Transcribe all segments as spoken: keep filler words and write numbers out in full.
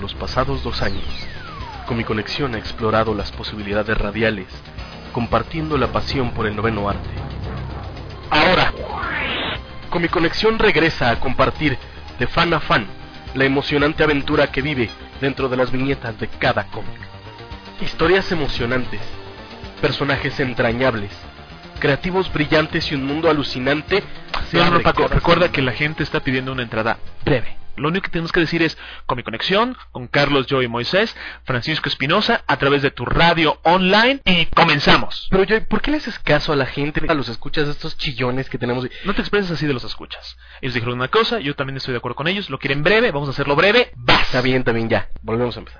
los pasados dos años, Comiconexión ha explorado las posibilidades radiales, compartiendo la pasión por el noveno arte. Ahora, Comiconexión regresa a compartir de fan a fan la emocionante aventura que vive dentro de las viñetas de cada cómic. Historias emocionantes, personajes entrañables, creativos brillantes y un mundo alucinante. No, no, Paco, recuerda que la gente está pidiendo una entrada breve. Lo único que tenemos que decir es Comiconexión con Carlos, yo y Moisés, Francisco Espinosa, a través de tu radio online, y comenzamos. Pero yo, ¿por qué le haces caso a la gente, a los escuchas, estos chillones que tenemos? No te expreses así de los escuchas. Ellos dijeron una cosa, yo también estoy de acuerdo con ellos, lo quieren breve, vamos a hacerlo breve, ¡vas! Está bien, está bien, ya, volvemos a empezar.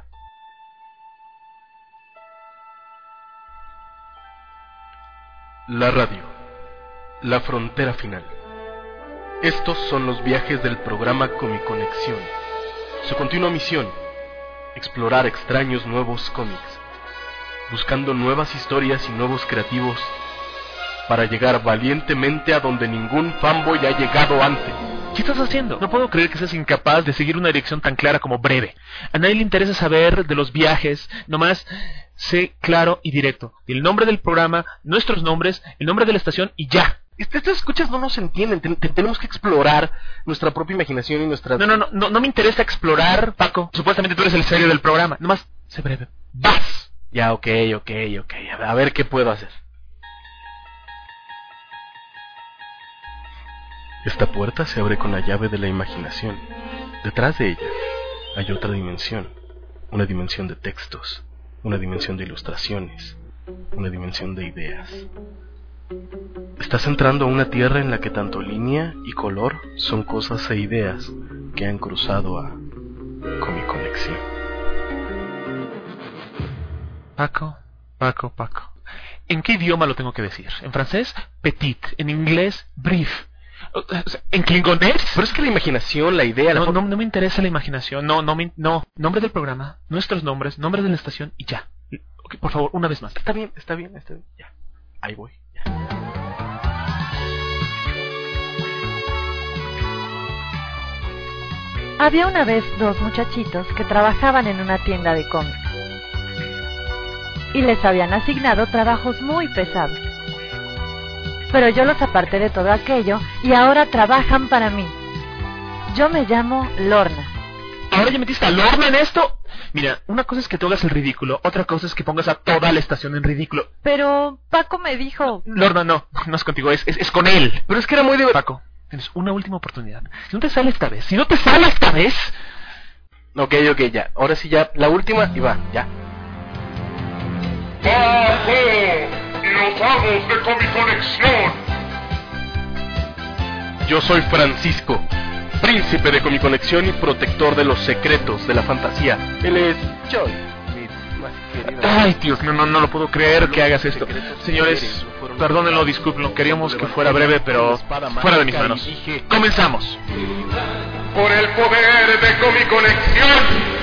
La radio, la frontera final. Estos son los viajes del programa Comiconexión. Su continua misión, explorar extraños nuevos cómics, buscando nuevas historias y nuevos creativos para llegar valientemente a donde ningún fanboy ha llegado antes. ¿Qué estás haciendo? No puedo creer que seas incapaz de seguir una dirección tan clara como breve. A nadie le interesa saber de los viajes, nomás sé claro y directo. El nombre del programa, nuestros nombres, el nombre de la estación y ya. Estas escuchas no nos entienden, ten, ten, tenemos que explorar nuestra propia imaginación y nuestra... No, no, no, no, no me interesa explorar, Paco. Supuestamente tú eres el serio del programa. Nomás, sé breve. ¡Vas! Ya, ok, ok, ok. A ver qué puedo hacer. Esta puerta se abre con la llave de la imaginación. Detrás de ella hay otra dimensión. Una dimensión de textos, una dimensión de ilustraciones, una dimensión de ideas. Estás entrando a una tierra en la que tanto línea y color son cosas e ideas que han cruzado a Comiconexión. Paco, Paco, Paco. ¿En qué idioma lo tengo que decir? ¿En francés? Petit. ¿En inglés? Brief. ¿En klingonés? Pero es que la imaginación, la idea... La no, no, no me interesa la imaginación. No, no, me, no. Nombre del programa, nuestros nombres, nombre de la estación y ya. Okay, por favor, una vez más. Está bien, está bien, está bien. Ya. Ahí voy. Ya. Había una vez dos muchachitos que trabajaban en una tienda de cómics y les habían asignado trabajos muy pesados. Pero yo los aparté de todo aquello y ahora trabajan para mí. Yo me llamo Lorna. ¿Ahora ya metiste a Lorna en esto? Mira, una cosa es que tú hagas el ridículo, otra cosa es que pongas a toda la estación en ridículo. Pero Paco me dijo... Lorna, no, no es contigo, es, es, es con él. Pero es que era muy divertido. Paco, tienes una última oportunidad. Si no te sale esta vez, si no te sale esta vez... Ok, ok, ya. Ahora sí ya, la última y va, ya. ¡Paco! ¡Y los amos de Comiconexión! Yo soy Francisco, príncipe de Comiconexión y protector de los secretos de la fantasía. Él es Joy, mi más querido. Ay, Dios, no, no, no lo puedo creer que hagas esto. Señores, perdónenlo, discúlpenlo, queríamos que fuera breve, pero fuera de mis manos. Comenzamos. Por el poder de Comiconexión.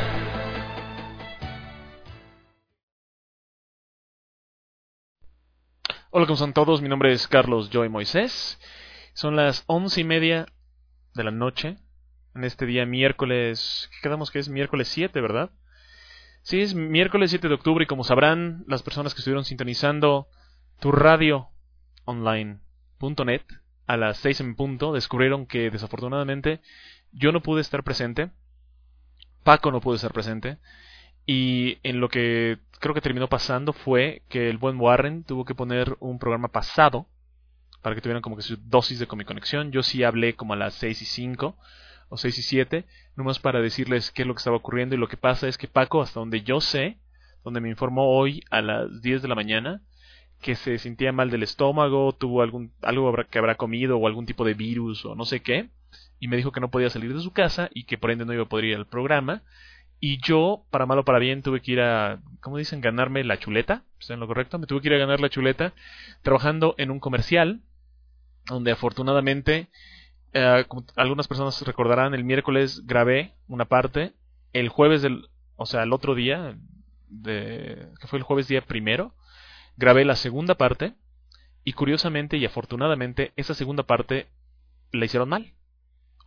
Hola, ¿cómo están todos? Mi nombre es Carlos Joy Moisés. Son las once y media de la noche. En este día miércoles... ¿Qué quedamos que es? Miércoles siete, ¿verdad? Sí, es miércoles siete de octubre y como sabrán las personas que estuvieron sintonizando tu radio online punto net a las seis en punto, descubrieron que desafortunadamente yo no pude estar presente. Paco no pudo estar presente. Y en lo que creo que terminó pasando fue que el buen Warren tuvo que poner un programa pasado para que tuvieran como que su dosis de Comiconexión. Yo sí hablé como a las seis y cinco o seis y siete, nomás para decirles qué es lo que estaba ocurriendo. Y lo que pasa es que Paco, hasta donde yo sé, donde me informó hoy a las diez de la mañana, que se sentía mal del estómago, tuvo algún algo que habrá comido o algún tipo de virus o no sé qué, y me dijo que no podía salir de su casa y que por ende no iba a poder ir al programa. Y yo, para mal o para bien, tuve que ir a, ¿cómo dicen? Ganarme la chuleta. ¿Está en lo correcto? Me tuve que ir a ganar la chuleta trabajando en un comercial, donde afortunadamente, eh, como algunas personas recordarán, el miércoles grabé una parte, el jueves del, o sea, el otro día, de, que fue el jueves día primero, grabé la segunda parte, y curiosamente y afortunadamente, esa segunda parte la hicieron mal.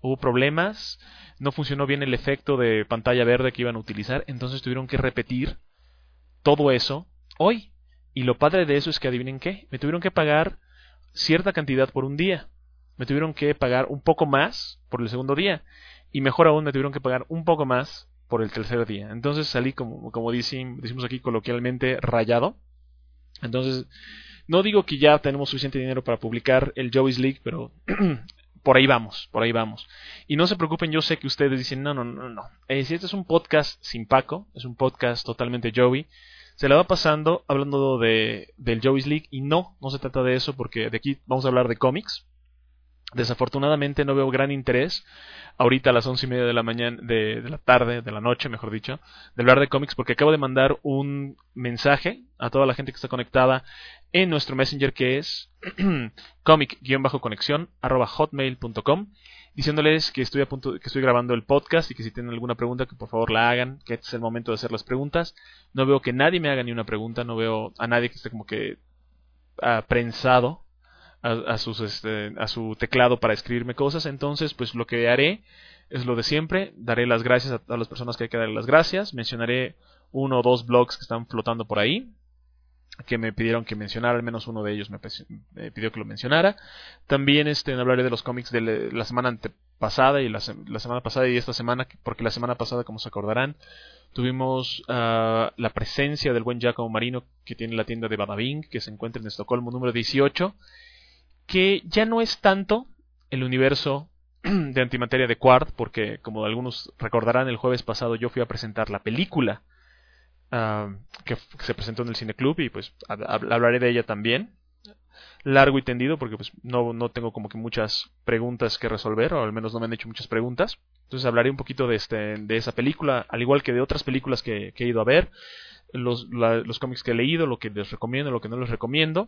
hubo problemas, no funcionó bien el efecto de pantalla verde que iban a utilizar, entonces tuvieron que repetir todo eso hoy. Y lo padre de eso es que adivinen qué, me tuvieron que pagar cierta cantidad por un día, me tuvieron que pagar un poco más por el segundo día, y mejor aún me tuvieron que pagar un poco más por el tercer día. Entonces salí, como, como dicen, decimos aquí coloquialmente, rayado. Entonces, no digo que ya tenemos suficiente dinero para publicar el Joey's League, pero por ahí vamos, por ahí vamos. Y no se preocupen, yo sé que ustedes dicen, no, no, no, no. Eh, si este es un podcast sin Paco, es un podcast totalmente Joey, se la va pasando hablando de del Joey's League, y no, no se trata de eso, porque de aquí vamos a hablar de cómics. Desafortunadamente no veo gran interés ahorita a las once y media de la mañana, de, de la tarde, de la noche, mejor dicho, de hablar de cómics, porque acabo de mandar un mensaje a toda la gente que está conectada en nuestro Messenger, que es comic-conexión arroba hotmail punto com, diciéndoles que estoy a punto, que estoy grabando el podcast y que si tienen alguna pregunta que por favor la hagan, que este es el momento de hacer las preguntas. No veo que nadie me haga ni una pregunta, no veo a nadie que esté como que uh, prensado A, a, sus, este, a su teclado para escribirme cosas. Entonces pues lo que haré es lo de siempre, daré las gracias a, a las personas que hay que darle las gracias, mencionaré uno o dos blogs que están flotando por ahí, que me pidieron que mencionara, al menos uno de ellos me, me pidió que lo mencionara. También este, hablaré de los cómics de la semana antepasada y la, la semana pasada y esta semana, porque la semana pasada, como se acordarán, tuvimos uh, la presencia del buen Giacomo Marino, que tiene la tienda de Badabing, que se encuentra en Estocolmo número dieciocho, que ya no es tanto el universo de Antimateria de Quart, porque como algunos recordarán, el jueves pasado yo fui a presentar la película uh, que, que se presentó en el Cineclub, y pues a, a, hablaré de ella también, largo y tendido, porque pues no, no tengo como que muchas preguntas que resolver, o al menos no me han hecho muchas preguntas. Entonces hablaré un poquito de, este, de esa película, al igual que de otras películas que, que he ido a ver, los, la, los cómics que he leído, lo que les recomiendo, lo que no les recomiendo.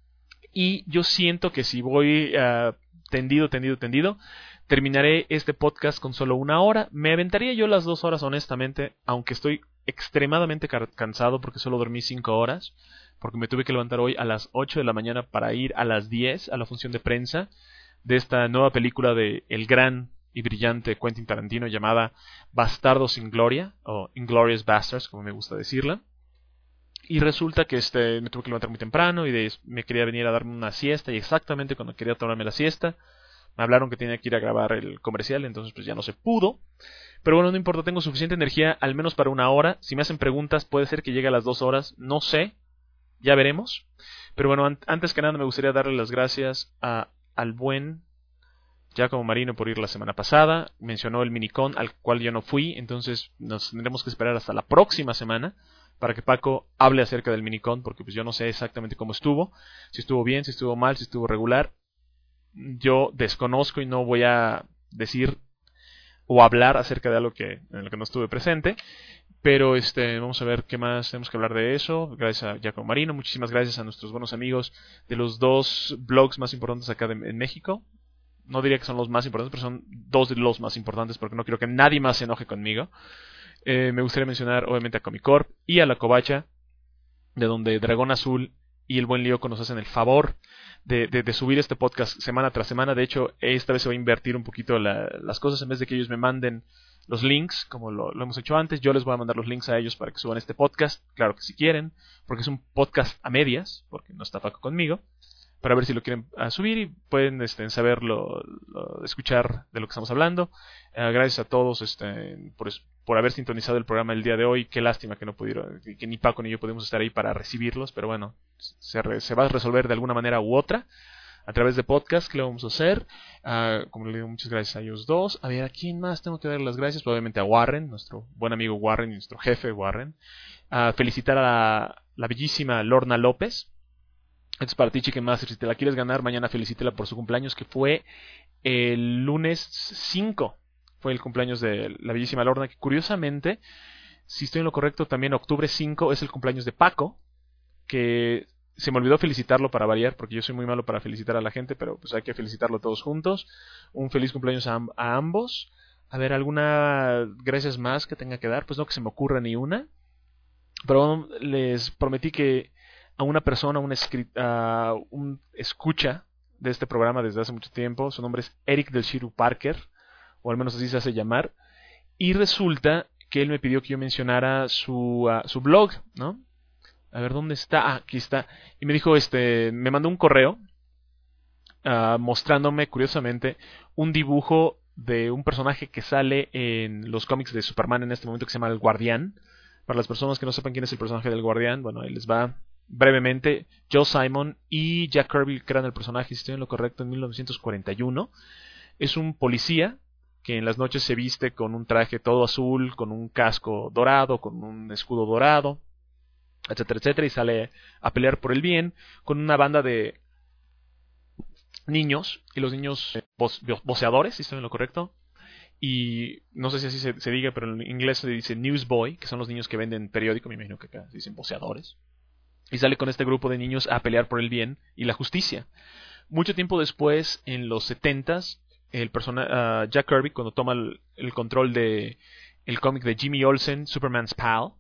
Y yo siento que si voy uh, tendido, tendido, tendido, terminaré este podcast con solo una hora. Me aventaría yo las dos horas, honestamente, aunque estoy extremadamente cansado porque solo dormí cinco horas, porque me tuve que levantar hoy a las ocho de la mañana para ir a las diez a la función de prensa de esta nueva película de el gran y brillante Quentin Tarantino, llamada Bastardos sin Gloria, o Inglourious Basterds, como me gusta decirla. Y resulta que este me tuve que levantar muy temprano y de, me quería venir a darme una siesta, y exactamente cuando quería tomarme la siesta me hablaron que tenía que ir a grabar el comercial, entonces pues ya no se pudo. Pero bueno, no importa, tengo suficiente energía al menos para una hora. Si me hacen preguntas puede ser que llegue a las dos horas, no sé, ya veremos. Pero bueno, an- antes que nada me gustaría darle las gracias a, al buen Giacomo Marino por ir la semana pasada. Mencionó el minicon al cual yo no fui, entonces nos tendremos que esperar hasta la próxima semana para que Paco hable acerca del minicon, porque pues yo no sé exactamente cómo estuvo, si estuvo bien, si estuvo mal, si estuvo regular. Yo desconozco y no voy a decir o hablar acerca de algo que, en lo que no estuve presente, pero este vamos a ver qué más tenemos que hablar de eso. Gracias a Giacomo Marino, muchísimas gracias a nuestros buenos amigos de los dos blogs más importantes acá de, en México. No diría que son los más importantes, pero son dos de los más importantes, porque no quiero que nadie más se enoje conmigo. Eh, me gustaría mencionar obviamente a Comicorp y a La Covacha, de donde Dragón Azul y el buen Lioco nos hacen el favor de, de, de subir este podcast semana tras semana. De hecho, esta vez se va a invertir un poquito la, las cosas. En vez de que ellos me manden los links, como lo, lo hemos hecho antes, yo les voy a mandar los links a ellos para que suban este podcast. Claro que si quieren, porque es un podcast a medias, porque no está Paco conmigo, para ver si lo quieren uh, subir y pueden este, saber, lo, lo, escuchar de lo que estamos hablando. Uh, gracias a todos este, por, por haber sintonizado el programa el día de hoy. Qué lástima que no pudieron, que ni Paco ni yo pudimos estar ahí para recibirlos, pero bueno, se, re, se va a resolver de alguna manera u otra a través de podcast que lo vamos a hacer. Uh, como le digo, muchas gracias a ellos dos. A ver, ¿a quién más tengo que dar las gracias? Pues obviamente a Warren, nuestro buen amigo Warren y nuestro jefe Warren. Uh, felicitar a la, la bellísima Lorna López. Esto es para ti, Chicken Master. Si te la quieres ganar, mañana felicítela por su cumpleaños, que fue el lunes cinco. Fue el cumpleaños de la bellísima Lorna, que curiosamente, si estoy en lo correcto, también octubre cinco es el cumpleaños de Paco, que se me olvidó felicitarlo para variar, porque yo soy muy malo para felicitar a la gente, pero pues hay que felicitarlo todos juntos. Un feliz cumpleaños a, a ambos. A ver, ¿alguna gracias más que tenga que dar? Pues no que se me ocurra ni una. Pero les prometí que a una persona, un, uh, un escucha de este programa desde hace mucho tiempo, su nombre es Eric del Shiru Parker, o al menos así se hace llamar, y resulta que él me pidió que yo mencionara su, uh, su blog, ¿no? A ver, ¿dónde está? Ah, aquí está. Y me dijo, este, me mandó un correo uh, mostrándome, curiosamente, un dibujo de un personaje que sale en los cómics de Superman en este momento que se llama El Guardián. Para las personas que no sepan quién es el personaje del Guardián, bueno, ahí les va brevemente. Joe Simon y Jack Kirby crean el personaje, si estoy en lo correcto, en mil novecientos cuarenta y uno. Es un policía que en las noches se viste con un traje todo azul, con un casco dorado, con un escudo dorado, etcétera, etcétera, y sale a pelear por el bien con una banda de niños, y los niños eh, voceadores, si estoy en lo correcto, y no sé si así se, se diga, pero en inglés se dice newsboy, que son los niños que venden periódico, me imagino que acá se dicen voceadores, y sale con este grupo de niños a pelear por el bien y la justicia. Mucho tiempo después, en los setentas, el persona, uh, Jack Kirby, cuando toma el, el control de el cómic de Jimmy Olsen, Superman's Pal,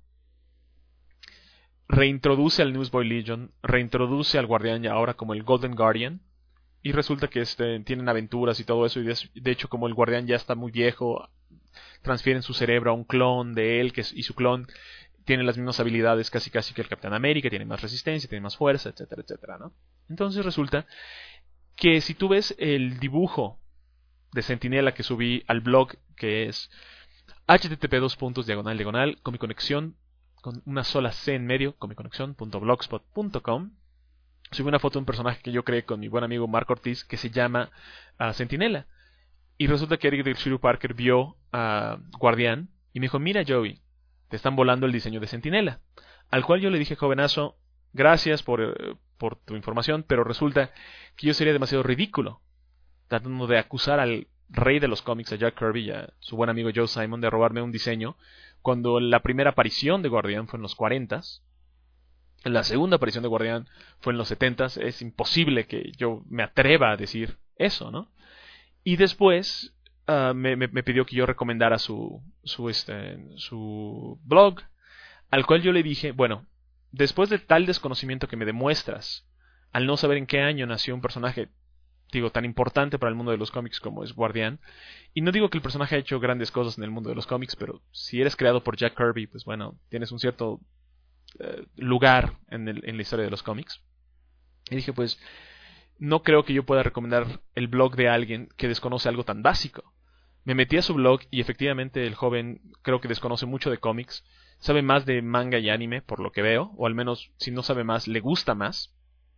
reintroduce al Newsboy Legion, reintroduce al Guardián ya ahora como el Golden Guardian, y resulta que este, tienen aventuras y todo eso, y de, de hecho como el Guardián ya está muy viejo, transfieren su cerebro a un clon de él, que es, y su clon tiene las mismas habilidades casi casi que el Capitán América, tiene más resistencia, tiene más fuerza, etcétera, etcétera, ¿no? Entonces resulta que si tú ves el dibujo de Centinela que subí al blog, que es http dos puntos diagonal diagonal comiconexión con una sola c en medio, comiconexión punto blogspot punto com, subí una foto de un personaje que yo creé con mi buen amigo Mark Ortiz que se llama uh, Centinela, y resulta que Eric del Shiru Parker vio a uh, Guardián y me dijo, mira Joey, te están volando el diseño de Centinela, al cual yo le dije, jovenazo, gracias por, uh, por tu información, pero resulta que yo sería demasiado ridículo tratando de acusar al rey de los cómics, a Jack Kirby y a su buen amigo Joe Simon, de robarme un diseño, cuando la primera aparición de Guardián fue en los cuarentas, la segunda aparición de Guardián fue en los setentas, es imposible que yo me atreva a decir eso, ¿no? Y después uh, me, me, me pidió que yo recomendara su, su, este, su blog, al cual yo le dije, bueno, después de tal desconocimiento que me demuestras, al no saber en qué año nació un personaje, digo, tan importante para el mundo de los cómics como es Guardián, y no digo que el personaje ha hecho grandes cosas en el mundo de los cómics, pero si eres creado por Jack Kirby, pues bueno, tienes un cierto uh, lugar en, el, en la historia de los cómics. Y dije, pues, no creo que yo pueda recomendar el blog de alguien que desconoce algo tan básico. Me metí a su blog y efectivamente el joven creo que desconoce mucho de cómics, sabe más de manga y anime, por lo que veo, o al menos si no sabe más, le gusta más.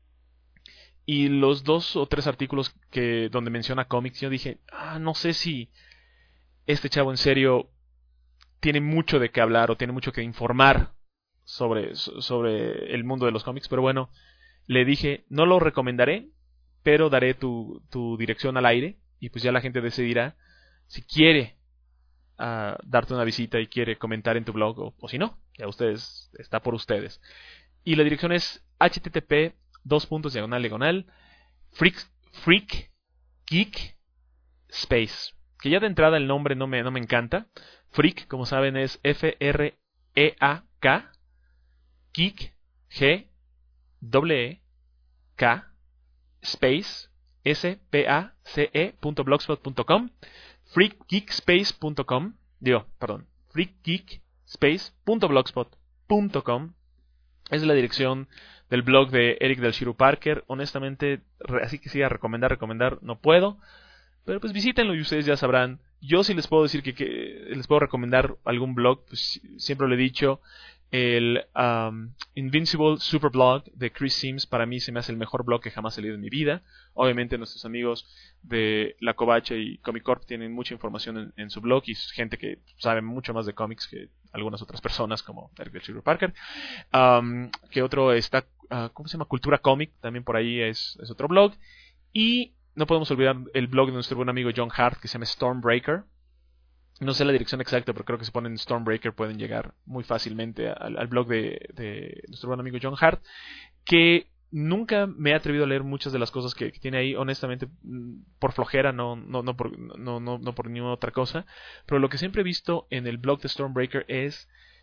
Y los dos o tres artículos que donde menciona cómics, yo dije, ah, no sé si este chavo en serio tiene mucho de qué hablar o tiene mucho que informar sobre, sobre el mundo de los cómics, pero bueno, le dije, no lo recomendaré, pero daré tu, tu dirección al aire y pues ya la gente decidirá si quiere uh, darte una visita y quiere comentar en tu blog o, o si no, ya ustedes, está por ustedes. Y la dirección es http dos puntos diagonal diagonal freak, freak geek space, que ya de entrada el nombre no me, no me encanta. Freak, como saben, es F R E A K, geek, G W E K, space, S P A C E punto blogspot punto com, freak geek space punto com, digo, perdón, freak geek space punto blogspot punto com. Es la dirección del blog de Eric del Shiru Parker. Honestamente, así que sí, a recomendar, recomendar, no puedo. Pero pues visítenlo y ustedes ya sabrán. Yo sí les puedo decir que, que les puedo recomendar algún blog. Pues, siempre lo he dicho. El um, Invincible Super Blog de Chris Sims para mí se me hace el mejor blog que jamás he leído en mi vida. Obviamente nuestros amigos de La Covacha y Comic Corp tienen mucha información en, en su blog y es gente que sabe mucho más de cómics que algunas otras personas como Eric del Shiru Parker. Um, que otro está, uh, ¿cómo se llama? Cultura Comic, también por ahí es, es otro blog. Y no podemos olvidar el blog de nuestro buen amigo John Hart que se llama Stormbreaker. No sé la dirección exacta, pero creo que si ponen Stormbreaker pueden llegar muy fácilmente al, al blog de, de nuestro buen amigo John Hart, que nunca me he atrevido a leer muchas de las cosas que, que tiene ahí, honestamente, por flojera, no, no, no, por, no, no, no por ninguna otra cosa, pero lo que siempre he visto en el blog de Stormbreaker es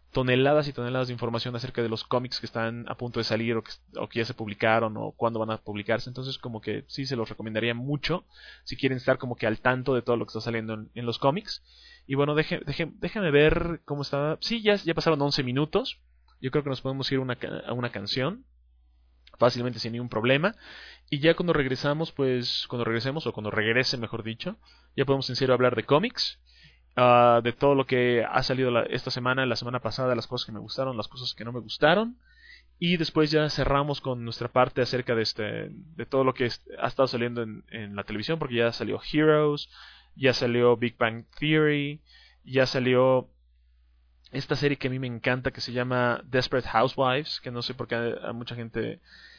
toneladas y toneladas de información acerca de los cómics que están a punto de salir o que, o que ya se publicaron o cuándo van a publicarse. Entonces como que sí se los recomendaría mucho si quieren estar como que al tanto de todo lo que está saliendo en, en los cómics. Y bueno, deje, deje, déjenme ver cómo está. Sí, ya, ya pasaron once minutos. Yo creo que nos podemos ir una, a una canción fácilmente sin ningún problema. Y ya cuando regresamos, pues cuando regresemos o cuando regrese mejor dicho, ya podemos en serio hablar de cómics. Uh, de todo lo que ha salido la, esta semana, la semana pasada, las cosas que me gustaron, las cosas que no me gustaron, y después ya cerramos con nuestra parte acerca de este de todo lo que es, ha estado saliendo en, en la televisión, porque ya salió Heroes, ya salió Big Bang Theory, ya salió esta serie que a mí me encanta que se llama Desperate Housewives, que no sé por qué a, a mucha gente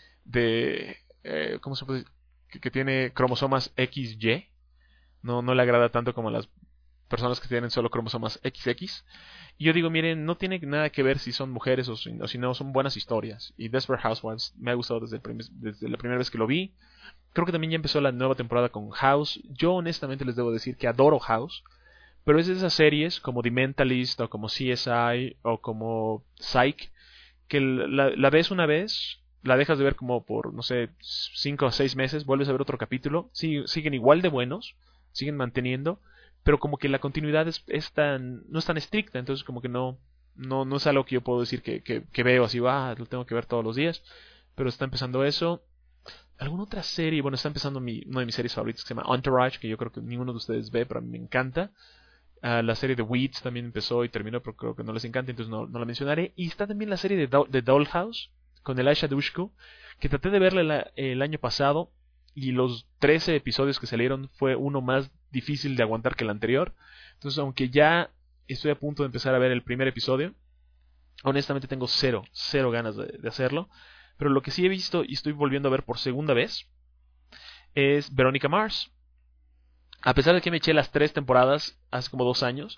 de eh, ¿cómo se puede? Que, que tiene cromosomas equis ye no, no le agrada tanto como a las personas que tienen solo cromosomas equis equis. Y yo digo, miren, no tiene nada que ver si son mujeres o si, o si no, son buenas historias. Y Desperate Housewives me ha gustado desde, el primer, desde la primera vez que lo vi. Creo que también ya empezó la nueva temporada con House. Yo honestamente les debo decir que adoro House, pero es de esas series como The Mentalist o como C S I o como Psych, que la, la ves una vez, la dejas de ver como por, no sé, cinco o seis meses, vuelves a ver otro capítulo, sig- siguen igual de buenos, siguen manteniendo, pero como que la continuidad es, es tan, no es tan estricta, entonces como que no no no es algo que yo puedo decir que, que, que veo así, ah, lo tengo que ver todos los días, pero está empezando eso. ¿Alguna otra serie? Bueno, está empezando mi, una de mis series favoritas que se llama Entourage, que yo creo que ninguno de ustedes ve, pero a mí me encanta. Uh, la serie de Weeds también empezó y terminó, pero creo que no les encanta, entonces no, no la mencionaré. Y está también la serie de, Do- de Dollhouse, con Elisha Dushku, que traté de verla la, el año pasado, y los trece episodios que salieron fue uno más difícil de aguantar que el anterior. Entonces, aunque ya estoy a punto de empezar a ver el primer episodio, honestamente tengo cero, cero ganas de, de hacerlo. Pero lo que sí he visto y estoy volviendo a ver por segunda vez es Veronica Mars. A pesar de que me eché las tres temporadas hace como dos años,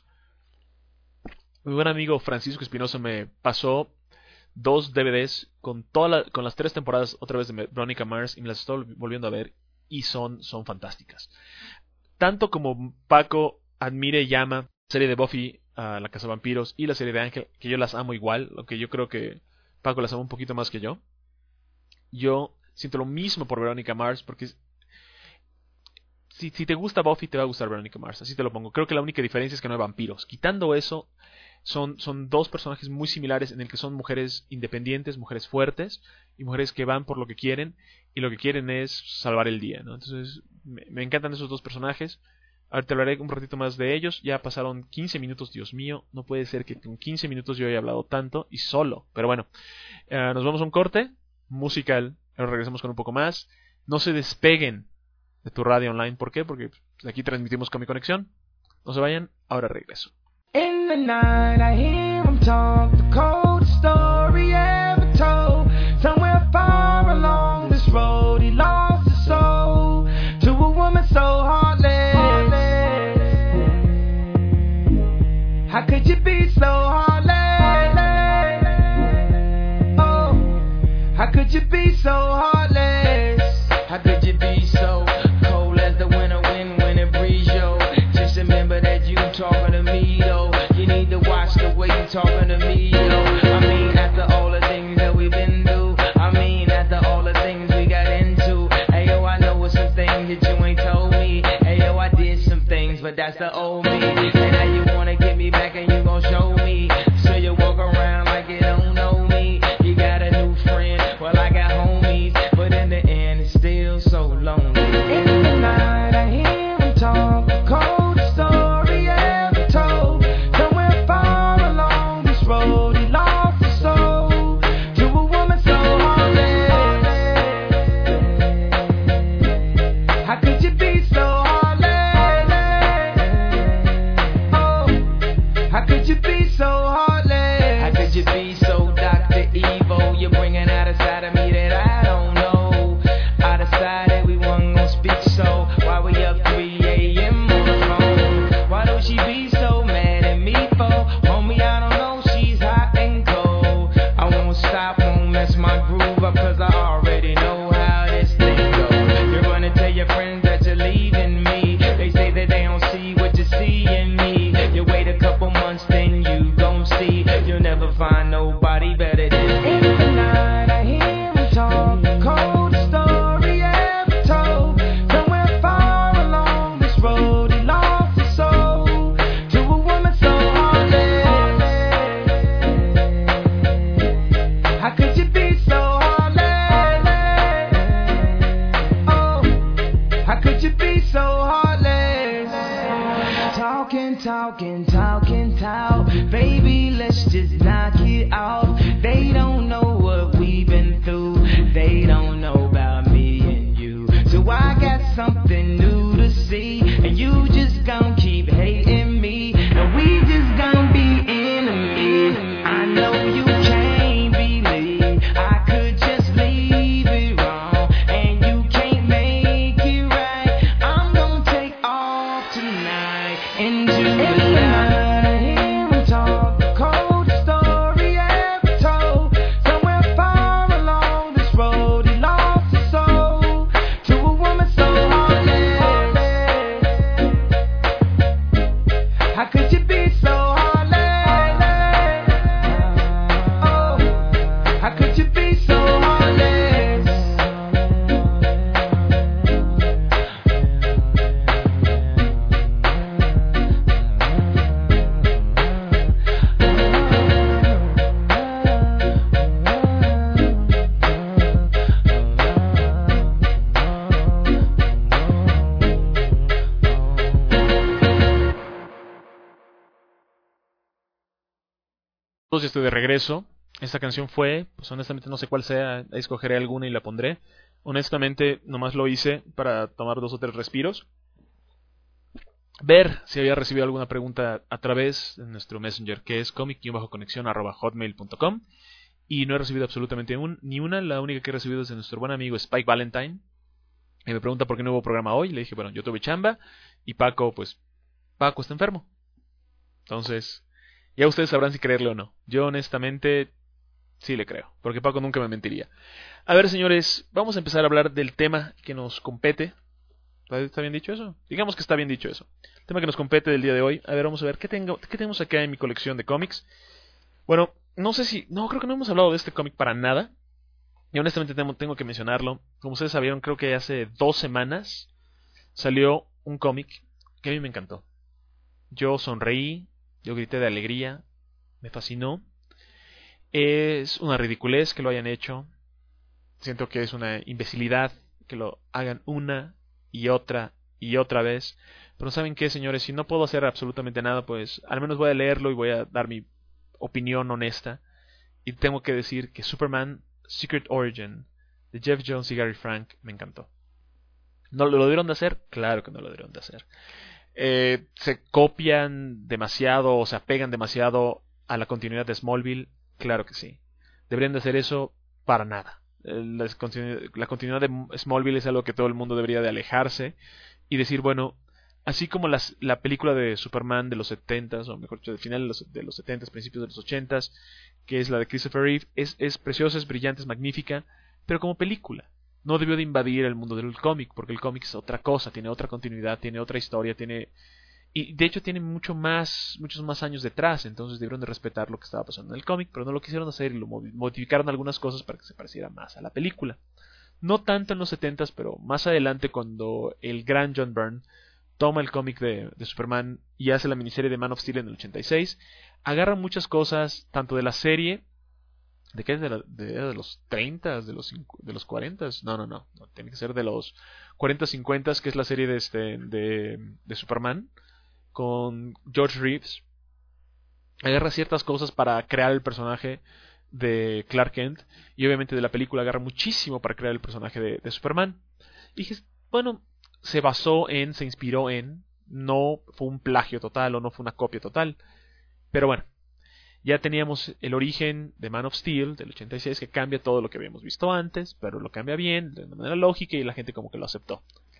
mi buen amigo Francisco Espinosa me pasó dos D V Ds con toda la, con las tres temporadas otra vez de Veronica Mars y me las estoy volviendo a ver y son, son fantásticas. Tanto como Paco admire y llama la serie de Buffy, uh, la Cazavampiros, y la serie de Ángel, que yo las amo igual, aunque yo creo que Paco las ama un poquito más que yo. Yo siento lo mismo por Veronica Mars, porque si, si te gusta Buffy, te va a gustar Veronica Mars, así te lo pongo. Creo que la única diferencia es que no hay vampiros. Quitando eso, son, son dos personajes muy similares en el que son mujeres independientes, mujeres fuertes, y mujeres que van por lo que quieren, y lo que quieren es salvar el día, ¿no? Entonces, me, me encantan esos dos personajes. Ahorita hablaré un ratito más de ellos. Ya pasaron quince minutos, Dios mío. No puede ser que con quince minutos yo haya hablado tanto y solo. Pero bueno, uh, nos vamos a un corte musical. Ahora regresamos con un poco más. No se despeguen de tu radio online. ¿Por qué? Porque aquí transmitimos con mi conexión. No se vayan. Ahora regreso. In the night I hear him talk, the coldest story ever told. Somewhere far along this road he lost his soul to a woman so heartless. How could you be so heartless? Oh, how could you be so heartless? How could you be so cold as the winter wind when it breeze, yo? Just remember that you talking to me, though. You need to watch the way you talking to me, yo. I mean, after all the things that we've been through, I mean, after all the things we got into. Hey, yo, I know it's some things that you ain't told me. Hey, yo, I did some things, but that's the old me. And now you wanna get me back and you gon' show me. So you walk around like you don't know me. You got a new friend, well, I got homies. But in the end, it's still so lonely. In the night, I hear him talk, the coldest story ever told. Somewhere far along this road, he lost his soul to a woman so heartless. How could you be so heartless? Oh, how could you be so heartless? How could you be so Doctor Evil? You're bringing out a side of me that I don't know. I decided we weren't gonna speak, so why we up three a.m. on the phone? Why don't she be so mad at me for? Homie, I don't know, she's hot and cold. I won't stop, won't mess my groove up, cause I already know how this thing goes. You're gonna tell your friends that you're leaving me. They say that they don't see what you see in me. You wait a couple months, then you gon' see. You'll never talking, talking, talk. Baby, let's just knock it off. They don't know what we've been through. They don't know about me and you. So I got something new to see. And you just gon' keep hating me. And we just gon' be enemies. I know you can't believe I could just leave it wrong. And you can't make it right. I'm gon' take off tonight and do it. Ya estoy de regreso. Esta canción fue, pues honestamente no sé cuál sea, escogeré alguna y la pondré. Honestamente nomás lo hice para tomar dos o tres respiros, ver si había recibido alguna pregunta a través de nuestro Messenger, que es comic-conexión arroba hotmail punto com, y no he recibido absolutamente un, ni una. La única que he recibido es de nuestro buen amigo Spike Valentine, y me pregunta por qué no hubo programa hoy. Le dije, bueno, yo tuve chamba, y Paco, pues, Paco está enfermo. Entonces, ya ustedes sabrán si creerle o no. Yo honestamente sí le creo, porque Paco nunca me mentiría. A ver, señores, vamos a empezar a hablar del tema que nos compete. ¿Está bien dicho eso? Digamos que está bien dicho eso. El tema que nos compete del día de hoy. A ver, vamos a ver, ¿qué, tengo, qué tenemos acá en mi colección de cómics? Bueno, no sé si... No, creo que no hemos hablado de este cómic para nada. Y honestamente tengo, tengo que mencionarlo. Como ustedes sabieron, creo que hace dos semanas salió un cómic que a mí me encantó. Yo sonreí, yo grité de alegría, me fascinó. Es una ridiculez que lo hayan hecho. Siento que es una imbecilidad que lo hagan una y otra y otra vez. Pero ¿saben qué, señores? Si no puedo hacer absolutamente nada, pues al menos voy a leerlo y voy a dar mi opinión honesta. Y tengo que decir que Superman Secret Origin de Jeff Jones y Gary Frank me encantó. ¿No lo debieron de hacer? Claro que no lo debieron de hacer. Eh, se copian demasiado o se apegan demasiado a la continuidad de Smallville. Claro que sí. Deberían de hacer eso para nada. La, la continuidad de Smallville es algo que todo el mundo debería de alejarse y decir, bueno, así como las, la película de Superman de los setentas, o mejor dicho, del final de los, de los setentas, principios de los ochentas, que es la de Christopher Reeve, es, es preciosa, es brillante, es magnífica, pero como película no debió de invadir el mundo del cómic, porque el cómic es otra cosa, tiene otra continuidad, tiene otra historia, tiene... Y de hecho tiene mucho más, muchos más años detrás, entonces debieron de respetar lo que estaba pasando en el cómic, pero no lo quisieron hacer y lo modificaron algunas cosas para que se pareciera más a la película. No tanto en los setentas, pero más adelante cuando el gran John Byrne toma el cómic de, de Superman y hace la miniserie de Man of Steel en el ochenta y seis, agarra muchas cosas, tanto de la serie, ¿de qué es? De, la, de, de los treinta, de los, de los cuarenta, no, no, no, no, tiene que ser de los cuarenta, cincuenta, que es la serie de, este, de, de Superman, con George Reeves. Agarra ciertas cosas para crear el personaje de Clark Kent, y obviamente de la película agarra muchísimo para crear el personaje de, de Superman. Y dije, bueno, se basó en, se inspiró en, no fue un plagio total o no fue una copia total, pero bueno, ya teníamos el origen de Man of Steel del ochenta y seis, que cambia todo lo que habíamos visto antes, pero lo cambia bien, de manera lógica, y la gente como que lo aceptó.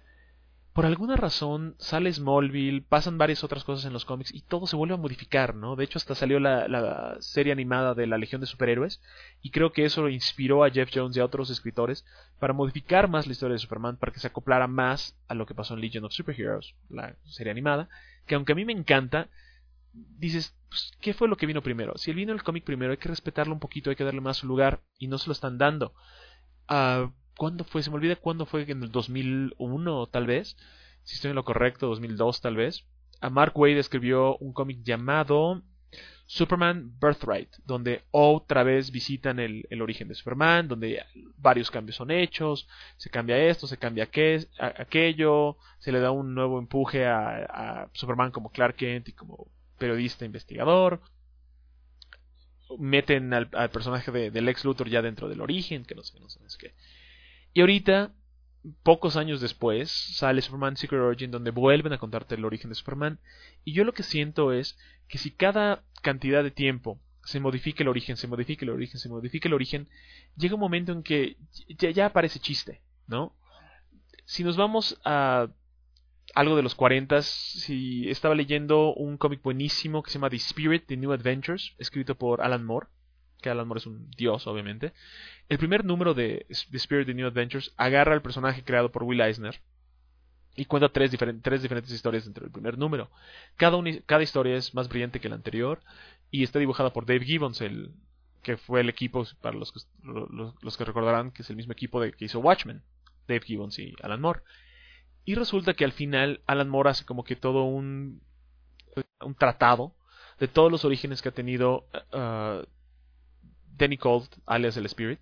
Por alguna razón sale Smallville, pasan varias otras cosas en los cómics y todo se vuelve a modificar, ¿no? De hecho hasta salió la, la serie animada de la Legión de Superhéroes, y creo que eso inspiró a Jeff Jones y a otros escritores para modificar más la historia de Superman, para que se acoplara más a lo que pasó en Legion of Superheroes, la serie animada, que aunque a mí me encanta, dices, pues, ¿qué fue lo que vino primero? Si él vino el cómic primero, hay que respetarlo un poquito, hay que darle más su lugar, y no se lo están dando. Ah... Uh, ¿Cuándo fue? Se me olvida cuándo fue, en el dos mil uno tal vez, si estoy en lo correcto, dos mil dos tal vez. A Mark Waid escribió un cómic llamado Superman Birthright, donde otra vez visitan el, el origen de Superman, donde varios cambios son hechos, se cambia esto, se cambia aquel, a, aquello, se le da un nuevo empuje a, a Superman como Clark Kent y como periodista investigador, meten al, al personaje de, de Lex Luthor ya dentro del origen, que no sé, no sé, es que... Y ahorita, pocos años después, sale Superman Secret Origin, donde vuelven a contarte el origen de Superman, y yo lo que siento es que si cada cantidad de tiempo se modifica el origen, se modifica el origen, se modifica el origen, llega un momento en que ya, ya parece chiste, ¿no? Si nos vamos a algo de los cuarenta, si estaba leyendo un cómic buenísimo que se llama The Spirit, The New Adventures, escrito por Alan Moore, que Alan Moore es un dios, obviamente. El primer número de The Spirit, The New Adventures agarra al personaje creado por Will Eisner y cuenta tres, diferent- tres diferentes historias dentro del primer número. Cada, uni- cada historia es más brillante que la anterior y está dibujada por Dave Gibbons, el, que fue el equipo, para los que, los, los que recordarán, que es el mismo equipo de, que hizo Watchmen, Dave Gibbons y Alan Moore. Y resulta que al final Alan Moore hace como que todo un, un tratado de todos los orígenes que ha tenido uh, Danny Colt, alias el Spirit,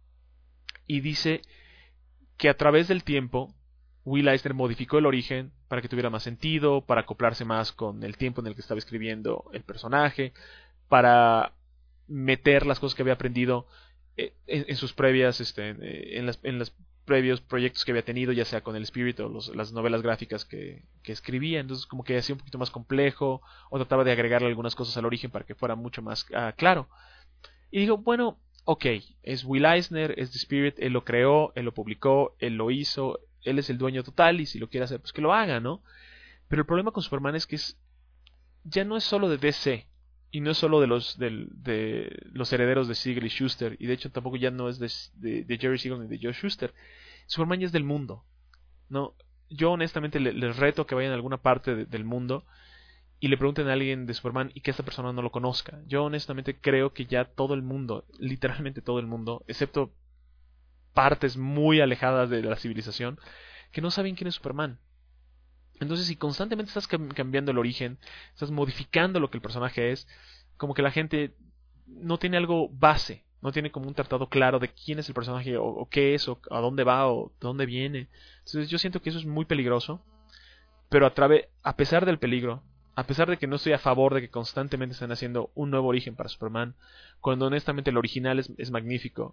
y dice que a través del tiempo Will Eisner modificó el origen para que tuviera más sentido, para acoplarse más con el tiempo en el que estaba escribiendo el personaje, para meter las cosas que había aprendido en, en sus previas, este, en, las, en los previos proyectos que había tenido, ya sea con el Spirit o los, las novelas gráficas que, que escribía. Entonces como que hacía un poquito más complejo, o trataba de agregarle algunas cosas al origen para que fuera mucho más uh, claro. Y digo, bueno, ok, es Will Eisner, es The Spirit, él lo creó, él lo publicó, él lo hizo, él es el dueño total y si lo quiere hacer, pues que lo haga, ¿no? Pero el problema con Superman es que es, ya no es solo de D C y no es solo de los, de, de los herederos de Siegel y Schuster, y de hecho tampoco ya no es de, de, de Jerry Siegel ni de Joe Schuster. Superman ya es del mundo, ¿no? Yo honestamente le, les reto que vayan a alguna parte de, del mundo y le pregunten a alguien de Superman y que esta persona no lo conozca. Yo honestamente creo que ya todo el mundo, literalmente todo el mundo, excepto partes muy alejadas de la civilización, que no saben quién es Superman. Entonces, si constantemente estás cam- cambiando el origen, estás modificando lo que el personaje es, como que la gente no tiene algo base, no tiene como un tratado claro de quién es el personaje, o, o qué es, o a dónde va, o de dónde viene. Entonces yo siento que eso es muy peligroso, pero a, través, a pesar del peligro, a pesar de que no estoy a favor de que constantemente estén haciendo un nuevo origen para Superman, cuando honestamente el original es, es magnífico.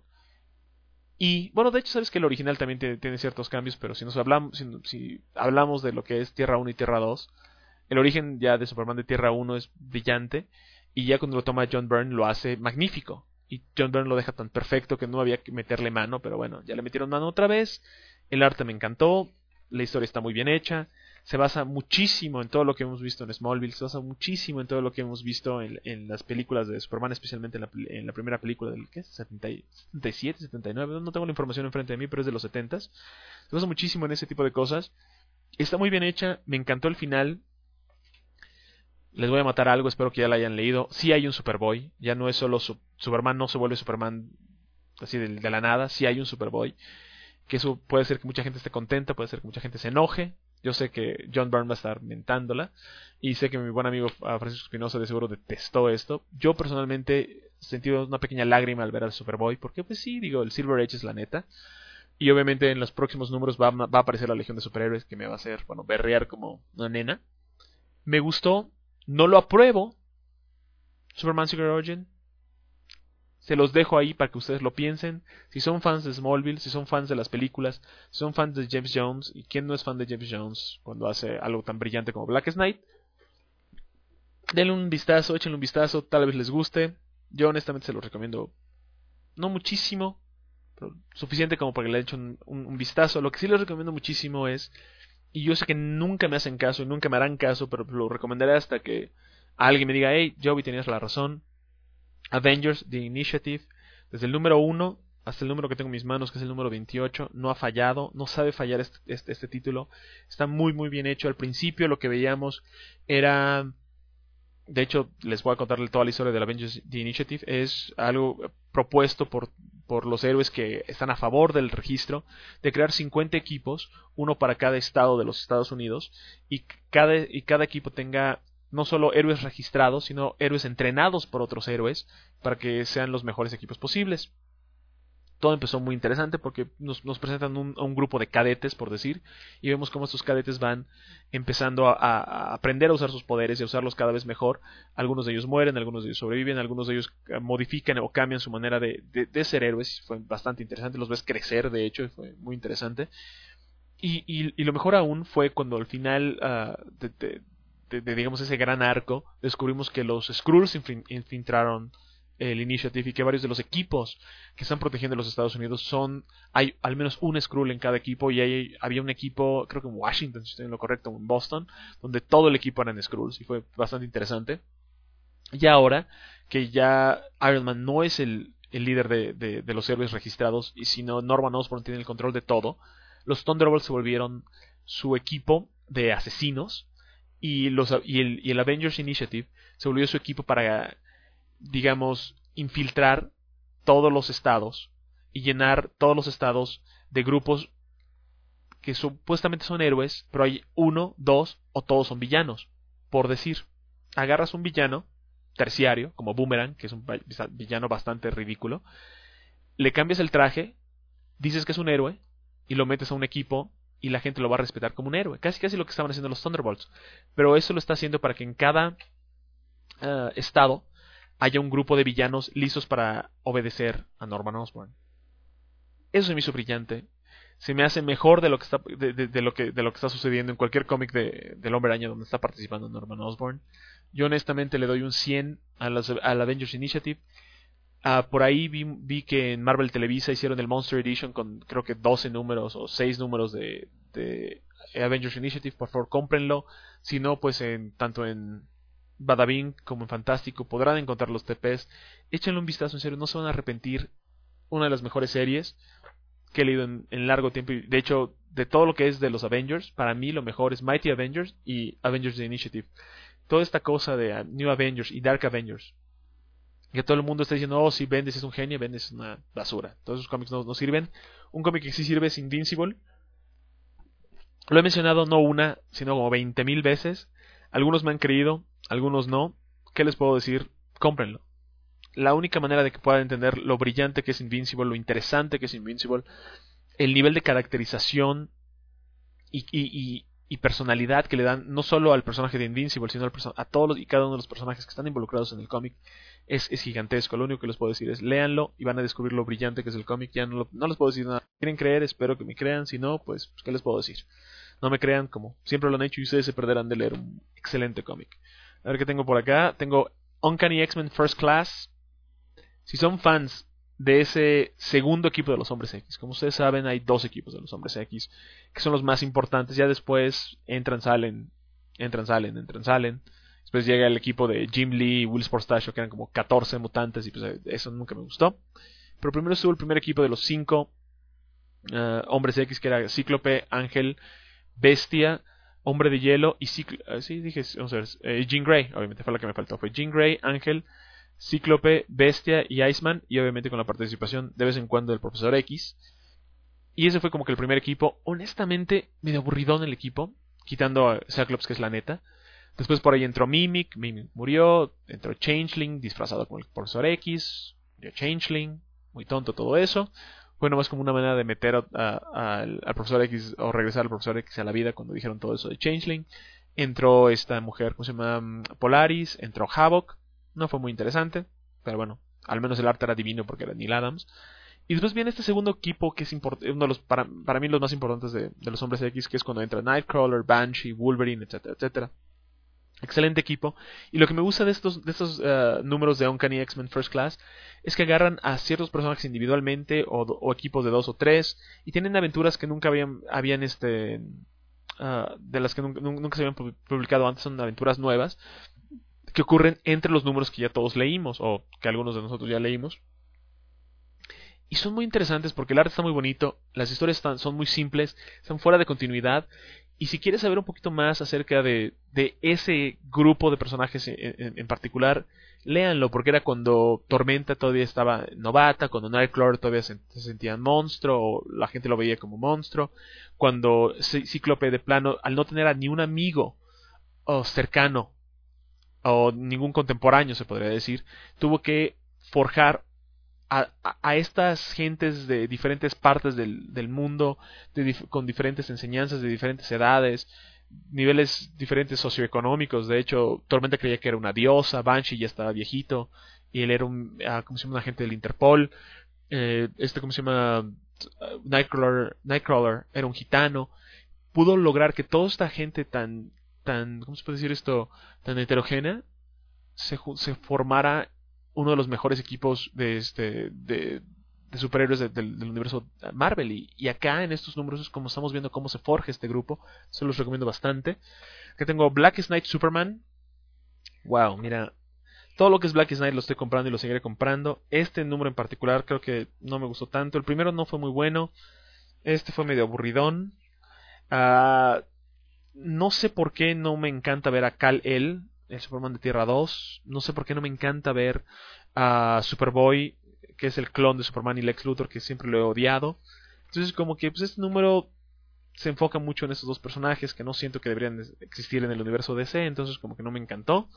Y, bueno, de hecho, sabes que el original también tiene, tiene ciertos cambios, pero si nos hablamos, si, si hablamos de lo que es Tierra uno y Tierra dos, el origen ya de Superman de Tierra uno es brillante, y ya cuando lo toma John Byrne lo hace magnífico. Y John Byrne lo deja tan perfecto que no había que meterle mano, pero bueno, ya le metieron mano otra vez. El arte me encantó, la historia está muy bien hecha, se basa muchísimo en todo lo que hemos visto en Smallville, se basa muchísimo en todo lo que hemos visto en, en las películas de Superman, especialmente en la, en la primera película del ¿qué? setenta y siete, setenta y nueve, no tengo la información enfrente de mí, pero es de los setenta. Se basa muchísimo en ese tipo de cosas. Está muy bien hecha, me encantó el final. Les voy a matar algo, espero que ya la hayan leído. Sí hay un Superboy, ya no es solo su, Superman, no se vuelve Superman así de, de la nada, sí hay un Superboy. Que eso puede ser que mucha gente esté contenta, puede ser que mucha gente se enoje. Yo sé que John Byrne va a estar mentándola, y sé que mi buen amigo Francisco Espinosa de seguro detestó esto. Yo personalmente sentí una pequeña lágrima al ver al Superboy, porque pues sí, digo, el Silver Age es la neta. Y obviamente en los próximos números va, va a aparecer la Legión de Superhéroes, que me va a hacer, bueno, berrear como una nena. Me gustó, no lo apruebo, Superman Secret Origin. Se los dejo ahí para que ustedes lo piensen. Si son fans de Smallville, si son fans de las películas, si son fans de James Jones, y quién no es fan de James Jones cuando hace algo tan brillante como Black Knight, denle un vistazo, échenle un vistazo, tal vez les guste. Yo honestamente se los recomiendo, no muchísimo, pero suficiente como para que le echen un, un, un vistazo. Lo que sí les recomiendo muchísimo es, y yo sé que nunca me hacen caso y nunca me harán caso, pero lo recomendaré hasta que alguien me diga, hey, Joey, tenías la razón. Avengers, The Initiative, desde el número uno hasta el número que tengo en mis manos, que es el número veintiocho, no ha fallado, no sabe fallar este, este, este título. Está muy muy bien hecho. Al principio lo que veíamos era, de hecho les voy a contarle toda la historia del Avengers, The Initiative, es algo propuesto por, por los héroes que están a favor del registro, de crear cincuenta equipos, uno para cada estado de los Estados Unidos, y cada, y cada equipo tenga no solo héroes registrados, sino héroes entrenados por otros héroes para que sean los mejores equipos posibles. Todo empezó muy interesante porque nos, nos presentan un, a un grupo de cadetes, por decir, y vemos cómo estos cadetes van empezando a, a aprender a usar sus poderes y a usarlos cada vez mejor. Algunos de ellos mueren, algunos de ellos sobreviven, algunos de ellos modifican o cambian su manera de, de, de ser héroes. Fue bastante interesante, los ves crecer, de hecho, y fue muy interesante. Y, y, y lo mejor aún fue cuando al final uh, de, de, de, de, digamos, ese gran arco, descubrimos que los Skrulls infiltraron el Initiative y que varios de los equipos que están protegiendo los Estados Unidos son, hay al menos un Skrull en cada equipo, y hay, había un equipo, creo que en Washington, si estoy en lo correcto, o en Boston, donde todo el equipo eran Skrulls, y fue bastante interesante. Y ahora que ya Iron Man no es el, el líder de, de, de los héroes registrados, y sino Norman Osborn tiene el control de todo, los Thunderbolts se volvieron su equipo de asesinos, y, los, y, el, y el Avengers Initiative se volvió su equipo para, digamos, infiltrar todos los estados y llenar todos los estados de grupos que supuestamente son héroes, pero hay uno, dos o todos son villanos. Por decir, agarras un villano terciario, como Boomerang, que es un villano bastante ridículo, le cambias el traje, dices que es un héroe y lo metes a un equipo y la gente lo va a respetar como un héroe. Casi casi lo que estaban haciendo los Thunderbolts. Pero eso lo está haciendo para que en cada uh, estado haya un grupo de villanos listos para obedecer a Norman Osborn. Eso se me hizo brillante. Se me hace mejor de lo que está, de, de, de lo que, de lo que está sucediendo en cualquier cómic de, del Hombre Araña donde está participando Norman Osborn. Yo honestamente le doy un cien a las, al Avengers Initiative. Uh, por ahí vi, vi que en Marvel Televisa hicieron el Monster Edition con creo que doce números o seis números de, de Avengers Initiative. Por favor, cómprenlo. Si no, pues en tanto en Badabing como en Fantástico podrán encontrar los T Ps. Échenle un vistazo, en serio, no se van a arrepentir. Una de las mejores series que he leído en, en largo tiempo. Y de hecho, de todo lo que es de los Avengers, para mí lo mejor es Mighty Avengers y Avengers The Initiative. Toda esta cosa de uh, New Avengers y Dark Avengers, que todo el mundo está diciendo, oh, si Bendis es un genio, Bendis es una basura. Todos esos cómics no, no sirven. Un cómic que sí sirve es Invincible. Lo he mencionado no una, sino como veinte mil veces. Algunos me han creído, algunos no. ¿Qué les puedo decir? Cómprenlo. La única manera de que puedan entender lo brillante que es Invincible, lo interesante que es Invincible, el nivel de caracterización y, y, y, y personalidad que le dan no solo al personaje de Invincible, sino al perso- a todos los, y cada uno de los personajes que están involucrados en el cómic, es, es gigantesco. Lo único que les puedo decir es léanlo y van a descubrir lo brillante que es el cómic. Ya no, lo, no les puedo decir nada. Si quieren creer, espero que me crean. Si no, pues, ¿qué les puedo decir? No me crean, como siempre lo han hecho, y ustedes se perderán de leer un excelente cómic. A ver qué tengo por acá. Tengo Uncanny X-Men First Class. Si son fans de ese segundo equipo de los Hombres X, como ustedes saben, hay dos equipos de los Hombres X que son los más importantes. Ya después entran, salen, entran, salen, entran, salen. Después llega el equipo de Jim Lee y Will Sportacio, que eran como catorce mutantes, y pues eso nunca me gustó. Pero primero estuvo el primer equipo de los cinco uh, Hombres X, que era Cíclope, Ángel, Bestia, Hombre de Hielo y Ciclo... Uh, sí, dije, vamos a ver, eh, Jean Grey, obviamente fue la que me faltó. Fue Jean Grey, Ángel, Cíclope, Bestia y Iceman, y obviamente con la participación de vez en cuando del Profesor X. Y ese fue como que el primer equipo. Honestamente, medio aburridón el equipo, quitando a Cyclops, que es la neta. Después por ahí entró Mimic, Mimic murió, entró Changeling, disfrazado como el Profesor X, murió Changeling, muy tonto todo eso. Fue nomás como una manera de meter a, a, a, al, al Profesor X, o regresar al Profesor X a la vida cuando dijeron todo eso de Changeling. Entró esta mujer, ¿cómo se llama? Polaris, entró Havoc. No fue muy interesante, pero bueno, al menos el arte era divino porque era Neil Adams. Y después viene este segundo equipo que es import- uno de los, para, para mí, los más importantes de, de los Hombres X, que es cuando entra Nightcrawler, Banshee, Wolverine, etcétera, etcétera. Excelente equipo. Y lo que me gusta de estos, de estos uh, números de Uncanny X-Men First Class es que agarran a ciertos personajes individualmente o, o equipos de dos o tres y tienen aventuras que nunca habían, habían este, uh, de las que nunca, nunca se habían publicado antes. Son aventuras nuevas que ocurren entre los números que ya todos leímos o que algunos de nosotros ya leímos. Y son muy interesantes porque el arte está muy bonito, las historias están, son muy simples, están fuera de continuidad. Y si quieres saber un poquito más acerca de, de ese grupo de personajes en, en, en particular, léanlo, porque era cuando Tormenta todavía estaba novata, cuando Nightcrawler todavía se, se sentía monstruo, o la gente lo veía como monstruo, cuando Cíclope de plano, al no tener a ni un amigo oh, cercano o ningún contemporáneo se podría decir, tuvo que forjar a, a, a estas gentes de diferentes partes del, del mundo, de dif- con diferentes enseñanzas, de diferentes edades, niveles diferentes socioeconómicos. De hecho, Tormenta creía que era una diosa, Banshee ya estaba viejito, y él era un, ah, ¿cómo se llama? Un agente del Interpol. Eh, este, ¿cómo se llama? Nightcrawler, Nightcrawler era un gitano. Pudo lograr que toda esta gente tan, tan, ¿cómo se puede decir esto? Tan heterogénea, se, se formara uno de los mejores equipos de este de, de superhéroes de, del, del universo Marvel. Y, y acá en estos números es como estamos viendo cómo se forja este grupo. Se los recomiendo bastante. Acá tengo Blackest Night Superman. Wow, mira, todo lo que es Blackest Night lo estoy comprando y lo seguiré comprando. Este número en particular creo que no me gustó tanto. El primero no fue muy bueno. Este fue medio aburridón. Uh, no sé por qué no me encanta ver a Kal-El, el Superman de Tierra dos. No sé por qué no me encanta ver a Superboy, que es el clon de Superman, y Lex Luthor, que siempre lo he odiado. Entonces como que pues, este número se enfoca mucho en estos dos personajes que no siento que deberían existir en el universo D C. Entonces como que no me encantó.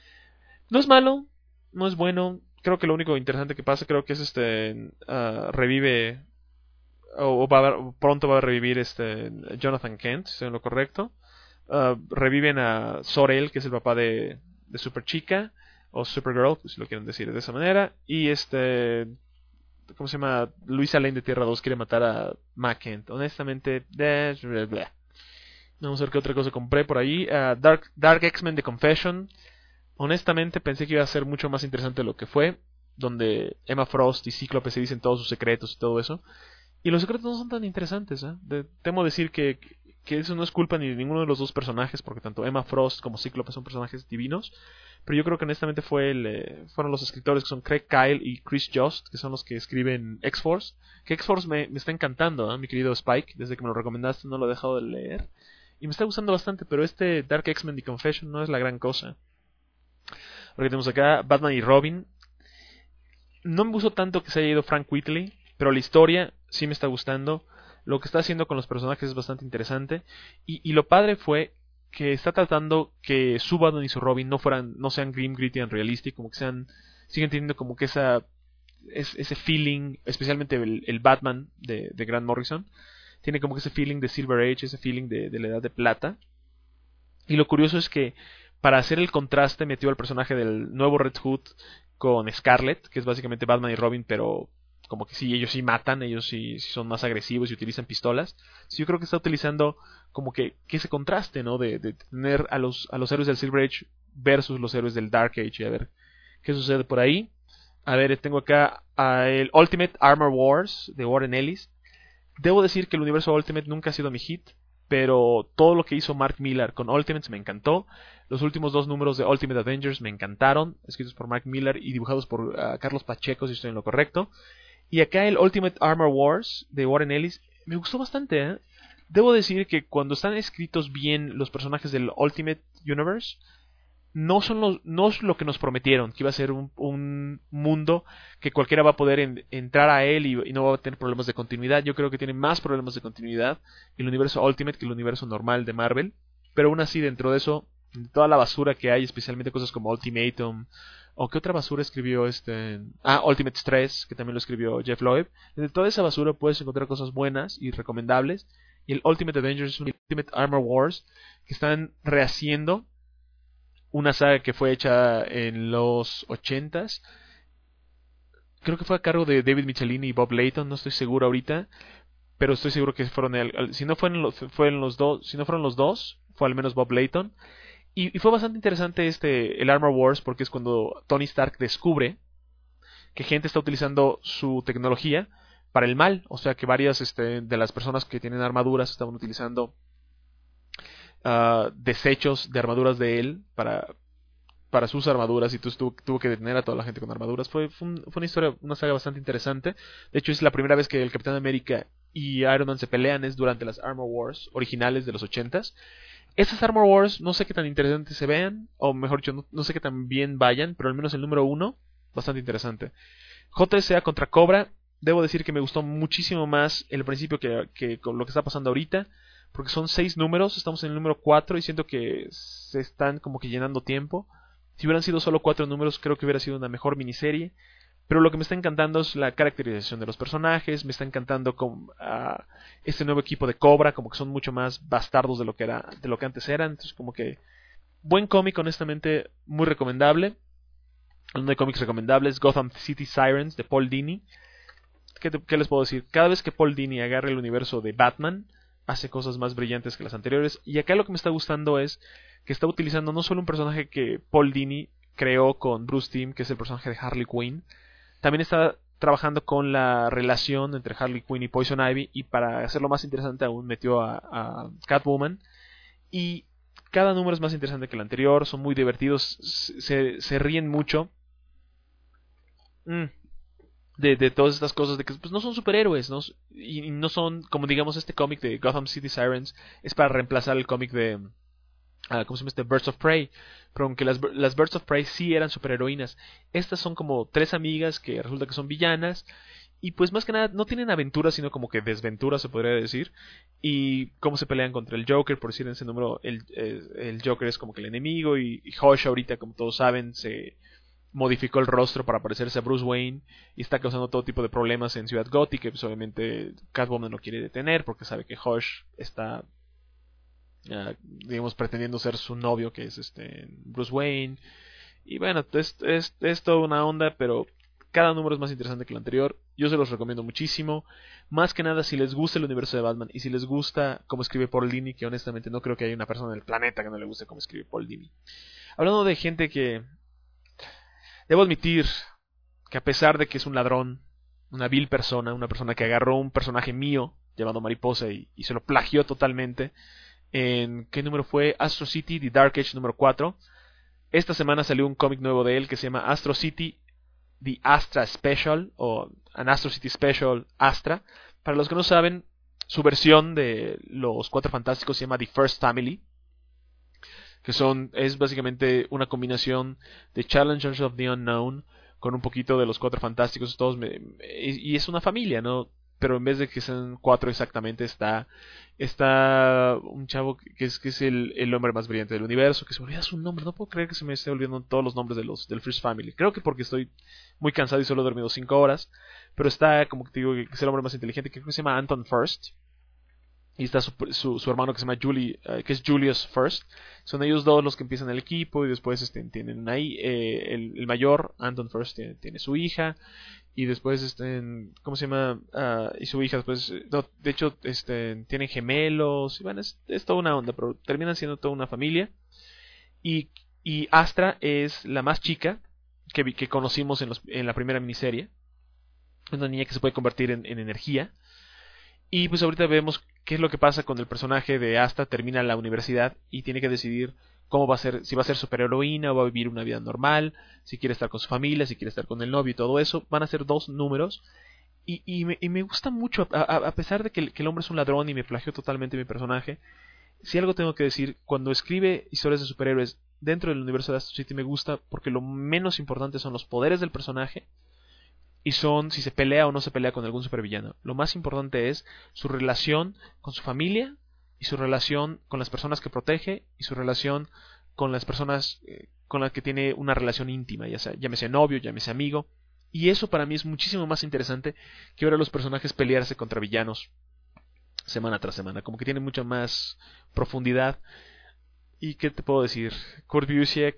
No es malo, no es bueno. Creo que lo único interesante que pasa, creo que es este uh, revive o, o va a haber, pronto va a revivir este Jonathan Kent, si estoy en lo correcto. Uh, reviven a Zor-El, que es el papá de, de Superchica o Supergirl, pues, si lo quieren decir de esa manera. Y este, ¿cómo se llama? Luisa Lane de Tierra dos quiere matar a Matt Kent. Honestamente, bleh, bleh, bleh. Vamos a ver qué otra cosa compré por ahí. Uh, Dark, Dark X-Men The Confession. Honestamente pensé que iba a ser mucho más interesante de lo que fue, donde Emma Frost y Cíclope se dicen todos sus secretos y todo eso. Y los secretos no son tan interesantes, ¿eh? De, temo decir que, que eso no es culpa ni de ninguno de los dos personajes, porque tanto Emma Frost como Cíclope son personajes divinos. Pero yo creo que honestamente fue el, eh, fueron los escritores que son Craig Kyle y Chris Jost, que son los que escriben X-Force. Que X-Force me, me está encantando, ¿eh? Mi querido Spike, desde que me lo recomendaste no lo he dejado de leer. Y me está gustando bastante, pero este Dark X-Men The Confession no es la gran cosa. Lo que tenemos acá, Batman y Robin. No me gustó tanto que se haya ido Frank Whiteley, pero la historia sí me está gustando. Lo que está haciendo con los personajes es bastante interesante. Y, y lo padre fue que está tratando que su Batman y su Robin no fueran, no sean grim, gritty and realistic, como que sean, siguen teniendo como que esa, es, ese feeling, especialmente el, el Batman de, de Grant Morrison, tiene como que ese feeling de Silver Age, ese feeling de, de la Edad de Plata. Y lo curioso es que para hacer el contraste metió al personaje del nuevo Red Hood con Scarlet, que es básicamente Batman y Robin, pero como que sí, ellos sí matan, ellos sí, sí son más agresivos y utilizan pistolas. Sí, yo creo que está utilizando como que, que ese contraste, ¿no? De, de tener a los, a los héroes del Silver Age versus los héroes del Dark Age. Y a ver qué sucede por ahí. A ver, tengo acá a el Ultimate Armor Wars de Warren Ellis. Debo decir que el universo Ultimate nunca ha sido mi hit, pero todo lo que hizo Mark Millar con Ultimates me encantó. Los últimos dos números de Ultimate Avengers me encantaron, escritos por Mark Millar y dibujados por uh, Carlos Pacheco, si estoy en lo correcto. Y acá el Ultimate Armor Wars de Warren Ellis me gustó bastante, ¿eh? Debo decir que cuando están escritos bien los personajes del Ultimate Universe, no son los, no es lo que nos prometieron, que iba a ser un, un mundo que cualquiera va a poder en, entrar a él y, y no va a tener problemas de continuidad. Yo creo que tiene más problemas de continuidad el universo Ultimate que el universo normal de Marvel. Pero aún así, dentro de eso, de toda la basura que hay, especialmente cosas como Ultimatum, o qué otra basura escribió este... Ah, Ultimate Stress, que también lo escribió Jeff Loeb. De toda esa basura puedes encontrar cosas buenas y recomendables. Y el Ultimate Avengers es un Ultimate Armor Wars que están rehaciendo una saga que fue hecha en los ochentas. Creo que fue a cargo de David Michelini y Bob Layton, no estoy seguro ahorita, pero estoy seguro que fueron el, si no fueron los, fueron los dos, si no fueron los dos, fue al menos Bob Layton. Y, y fue bastante interesante este el Armor Wars porque es cuando Tony Stark descubre que gente está utilizando su tecnología para el mal, o sea que varias este, de las personas que tienen armaduras estaban utilizando Uh, desechos de armaduras de él para, para sus armaduras, y entonces tuvo, tuvo que detener a toda la gente con armaduras. Fue, fue, un, fue una historia, una saga bastante interesante. De hecho es la primera vez que el Capitán América y Iron Man se pelean, es durante las Armor Wars originales de los ochentas. Esas Armor Wars no sé qué tan interesantes se vean, o mejor dicho, no, no sé qué tan bien vayan, pero al menos el número uno, bastante interesante. J S A contra Cobra, debo decir que me gustó muchísimo más el principio que, que con lo que está pasando ahorita, porque son seis números, estamos en el número cuatro y siento que se están como que llenando tiempo. Si hubieran sido solo cuatro números, creo que hubiera sido una mejor miniserie. Pero lo que me está encantando es la caracterización de los personajes. Me está encantando con, uh, este nuevo equipo de Cobra, como que son mucho más bastardos de lo que era, de lo que antes eran. Entonces, como que buen cómic, honestamente, muy recomendable. Uno de cómics recomendables, Gotham City Sirens, de Paul Dini. ¿Qué, te, ¿Qué les puedo decir? Cada vez que Paul Dini agarra el universo de Batman, hace cosas más brillantes que las anteriores. Y acá lo que me está gustando es que está utilizando no solo un personaje que Paul Dini creó con Bruce Timm, que es el personaje de Harley Quinn. También está trabajando con la relación entre Harley Quinn y Poison Ivy. Y para hacerlo más interesante aún metió a, a Catwoman. Y cada número es más interesante que el anterior. Son muy divertidos. Se, se ríen mucho. Mm. De, de todas estas cosas. De que pues, no son superhéroes. ¿no? Y, y no son, como digamos, este cómic de Gotham City Sirens. Es para reemplazar el cómic de... Uh, ¿cómo se llama este? Birds of Prey. Pero aunque las, las Birds of Prey sí eran superheroínas, estas son como tres amigas que resulta que son villanas. Y pues más que nada no tienen aventuras, sino como que desventuras, se podría decir. Y cómo se pelean contra el Joker. Por decir en ese número, el, el, el Joker es como que el enemigo. Y, y Hush ahorita, como todos saben, se modificó el rostro para parecerse a Bruce Wayne. Y está causando todo tipo de problemas en Ciudad Gótica. Que pues obviamente Catwoman no quiere detener porque sabe que Hush está... Uh, digamos pretendiendo ser su novio, que es este Bruce Wayne. Y bueno, es, es, es toda una onda, pero cada número es más interesante que el anterior. Yo se los recomiendo muchísimo. Más que nada si les gusta el universo de Batman y si les gusta cómo escribe Paul Dini, que honestamente no creo que haya una persona en el planeta que no le guste cómo escribe Paul Dini. Hablando de gente que... Debo admitir que a pesar de que es un ladrón, una vil persona, una persona que agarró un personaje mío llamado Mariposa y, y se lo plagió totalmente. En ¿qué número fue? Astro City, The Dark Age número cuatro. Esta semana salió un cómic nuevo de él que se llama Astro City, The Astra Special, o An Astro City Special Astra. Para los que no saben, su versión de los Cuatro Fantásticos se llama The First Family, que son es básicamente una combinación de Challengers of the Unknown con un poquito de los Cuatro Fantásticos, todos me, y, y es una familia, ¿no? Pero en vez de que sean cuatro exactamente, está está un chavo que es que es el, el hombre más brillante del universo, que se me olvida su nombre. No puedo creer que se me esté olvidando todos los nombres de los del First Family. Creo que porque estoy muy cansado y solo he dormido cinco horas. Pero está, como que te digo, que es el hombre más inteligente, que creo que se llama Anton First. Y está su, su, su hermano que se llama Julie, uh, que es Julius First. Son ellos dos los que empiezan el equipo. Y después este, tienen ahí eh, el, el mayor, Anton First, tiene, tiene su hija. Y después, este, ¿cómo se llama? Uh, y su hija, después, no, de hecho, este, tienen gemelos. Y bueno, es, es toda una onda, pero terminan siendo toda una familia. Y, y Astra es la más chica que, que conocimos en, los, en la primera miniserie. Una niña que se puede convertir en, en energía. Y pues ahorita vemos qué es lo que pasa cuando el personaje de Astra termina la universidad y tiene que decidir cómo va a ser, si va a ser superheroína o va a vivir una vida normal, si quiere estar con su familia, si quiere estar con el novio y todo eso. Van a ser dos números y, y, me, y me gusta mucho, a, a, a pesar de que el, que el hombre es un ladrón y me plagió totalmente mi personaje. Si algo tengo que decir, cuando escribe historias de superhéroes dentro del universo de Astro City me gusta porque lo menos importante son los poderes del personaje y son si se pelea o no se pelea con algún supervillano. Lo más importante es su relación con su familia y su relación con las personas que protege y su relación con las personas eh, con las que tiene una relación íntima, ya sea llámese novio, llámese amigo. Y eso para mí es muchísimo más interesante que ver a los personajes pelearse contra villanos semana tras semana. Como que tiene mucha más profundidad. ¿Y qué te puedo decir? Kurt Busiek,